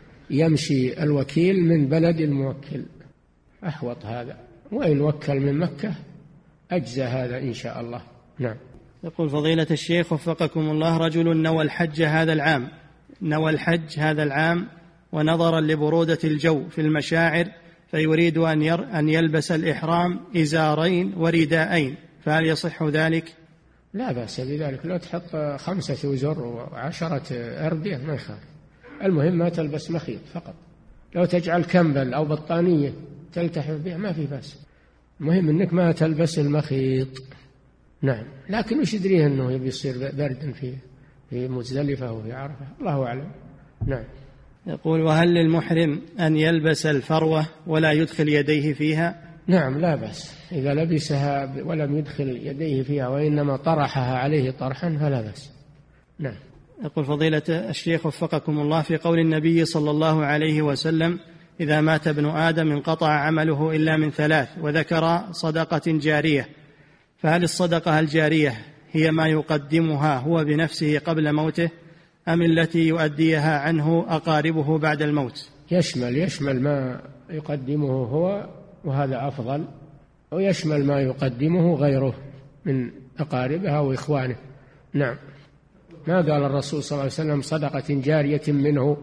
يمشي الوكيل من بلد الموكل، أحوط هذا، وإن وكل من مكة أجزى هذا إن شاء الله. نعم. يقول فضيلة الشيخ وفقكم الله: رجل نوى الحج هذا العام نوى الحج هذا العام ونظرا لبرودة الجو في المشاعر فيريد أن, ير أن يلبس الإحرام إزارين ورداءين، فهل يصح ذلك؟ لا بأس بذلك، لو تحط خمسة وزر وعشرة أردية ما يخالف، المهم ما تلبس مخيط فقط، لو تجعل كمبل أو بطانية تلتحف بها ما في بأس، المهم أنك ما تلبس المخيط. نعم. لكن وش يدريه أنه يبي يصير برد في في مزدلفة وفي عرفة، الله أعلم. نعم. يقول: وهل للمحرم أن يلبس الفروة ولا يدخل يديه فيها؟ نعم لا بأس، إذا لبسها ولم يدخل يديه فيها وإنما طرحها عليه طرحا فلا بأس. نعم. يقول فضيلة الشيخ وفقكم الله: في قول النبي صلى الله عليه وسلم: إذا مات ابن آدم انقطع عمله إلا من ثلاث، وذكر صدقة جارية، فهل الصدقة الجارية هي ما يقدمها هو بنفسه قبل موته، أم التي يؤديها عنه أقاربه بعد الموت؟ يشمل يشمل ما يقدمه هو وهذا أفضل، ويشمل ما يقدمه غيره من أقاربها وإخوانه. نعم. ما قال الرسول صلى الله عليه وسلم صدقة جارية منه،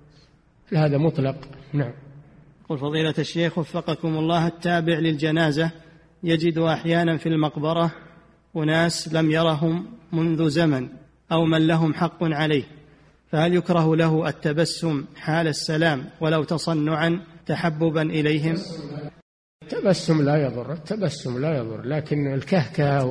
هذا مطلق. نعم. قل فضيلة الشيخ وفقكم الله: التابع للجنازة يجد أحيانا في المقبرة أناس لم يرهم منذ زمن أو من لهم حق عليه، فهل يكره له التبسم حال السلام ولو تصنعا تحببا إليهم؟ التبسم لا يضر، التبسم لا يضر، لكن الكهكه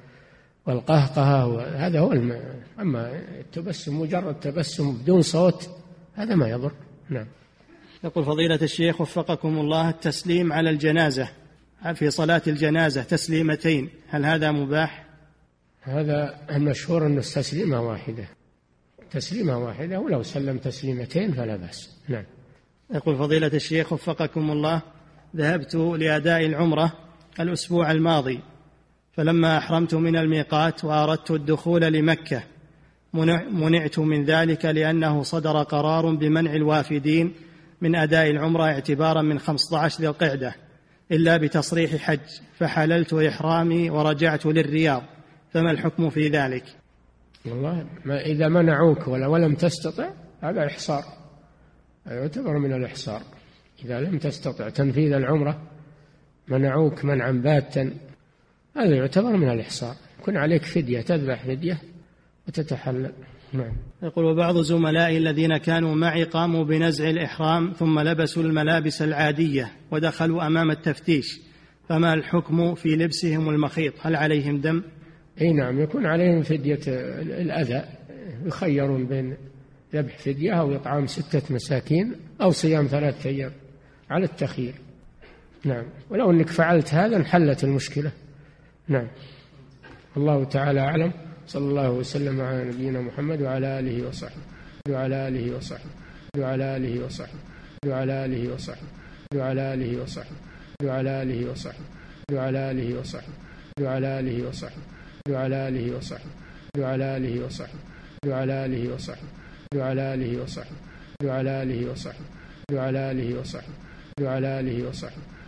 والقهقه هذا هو الم... أما التبسم مجرد تبسم بدون صوت هذا ما يضر. نعم. يقول فضيلة الشيخ وفقكم الله: التسليم على الجنازة في صلاة الجنازة تسليمتين، هل هذا مباح؟ هذا المشهور أن التسليمة واحدة، تسليمة واحدة، ولو سلم تسليمتين فلا بأس. نعم. يقول فضيلة الشيخ وفقكم الله: ذهبت لأداء العمرة الأسبوع الماضي، فلما أحرمت من الميقات وأردت الدخول لمكة منعت من ذلك لأنه صدر قرار بمنع الوافدين من أداء العمرة اعتبارا من خمسة عشر ذي القعدة إلا بتصريح حج، فحللت إحرامي ورجعت للرياض، فما الحكم في ذلك؟ والله ما إذا منعوك ولا ولم تستطع هذا إحصار، يعتبر من الإحصار. إذا لم تستطع تنفيذ العمرة منعوك منعا باتا هذا يعتبر من الإحصار، يكون عليك فدية، تذبح فدية وتتحلل. نعم. يقول: وبعض زملائي الذين كانوا معي قاموا بنزع الإحرام ثم لبسوا الملابس العادية ودخلوا أمام التفتيش، فما الحكم في لبسهم المخيط؟ هل عليهم دم؟ أي نعم، يكون عليهم فدية الأذى، يخيرون بين ذبح فدية أو إطعام ستة مساكين أو صيام ثلاثة أيام على التخيير. نعم. ولو أنك فعلت هذا انحلت المشكلة. نعم. الله تعالى أعلم. صلى الله وسلم على نبينا محمد وعلى آله وصحبه وعلى آله وصحبه وعلى آله وصحبه وعلى آله وصحبه وعلى آله وصحبه وعلى آله وصحبه وعلى آله وصحبه وعلى آله وصحبه وعلى آله وصحبه وعلى آله وصحبه وعلى آله وصحبه وعلى آله وصحبه وعلى آله وصحبه وعلى آله وصحبه وعلى آله وصحبه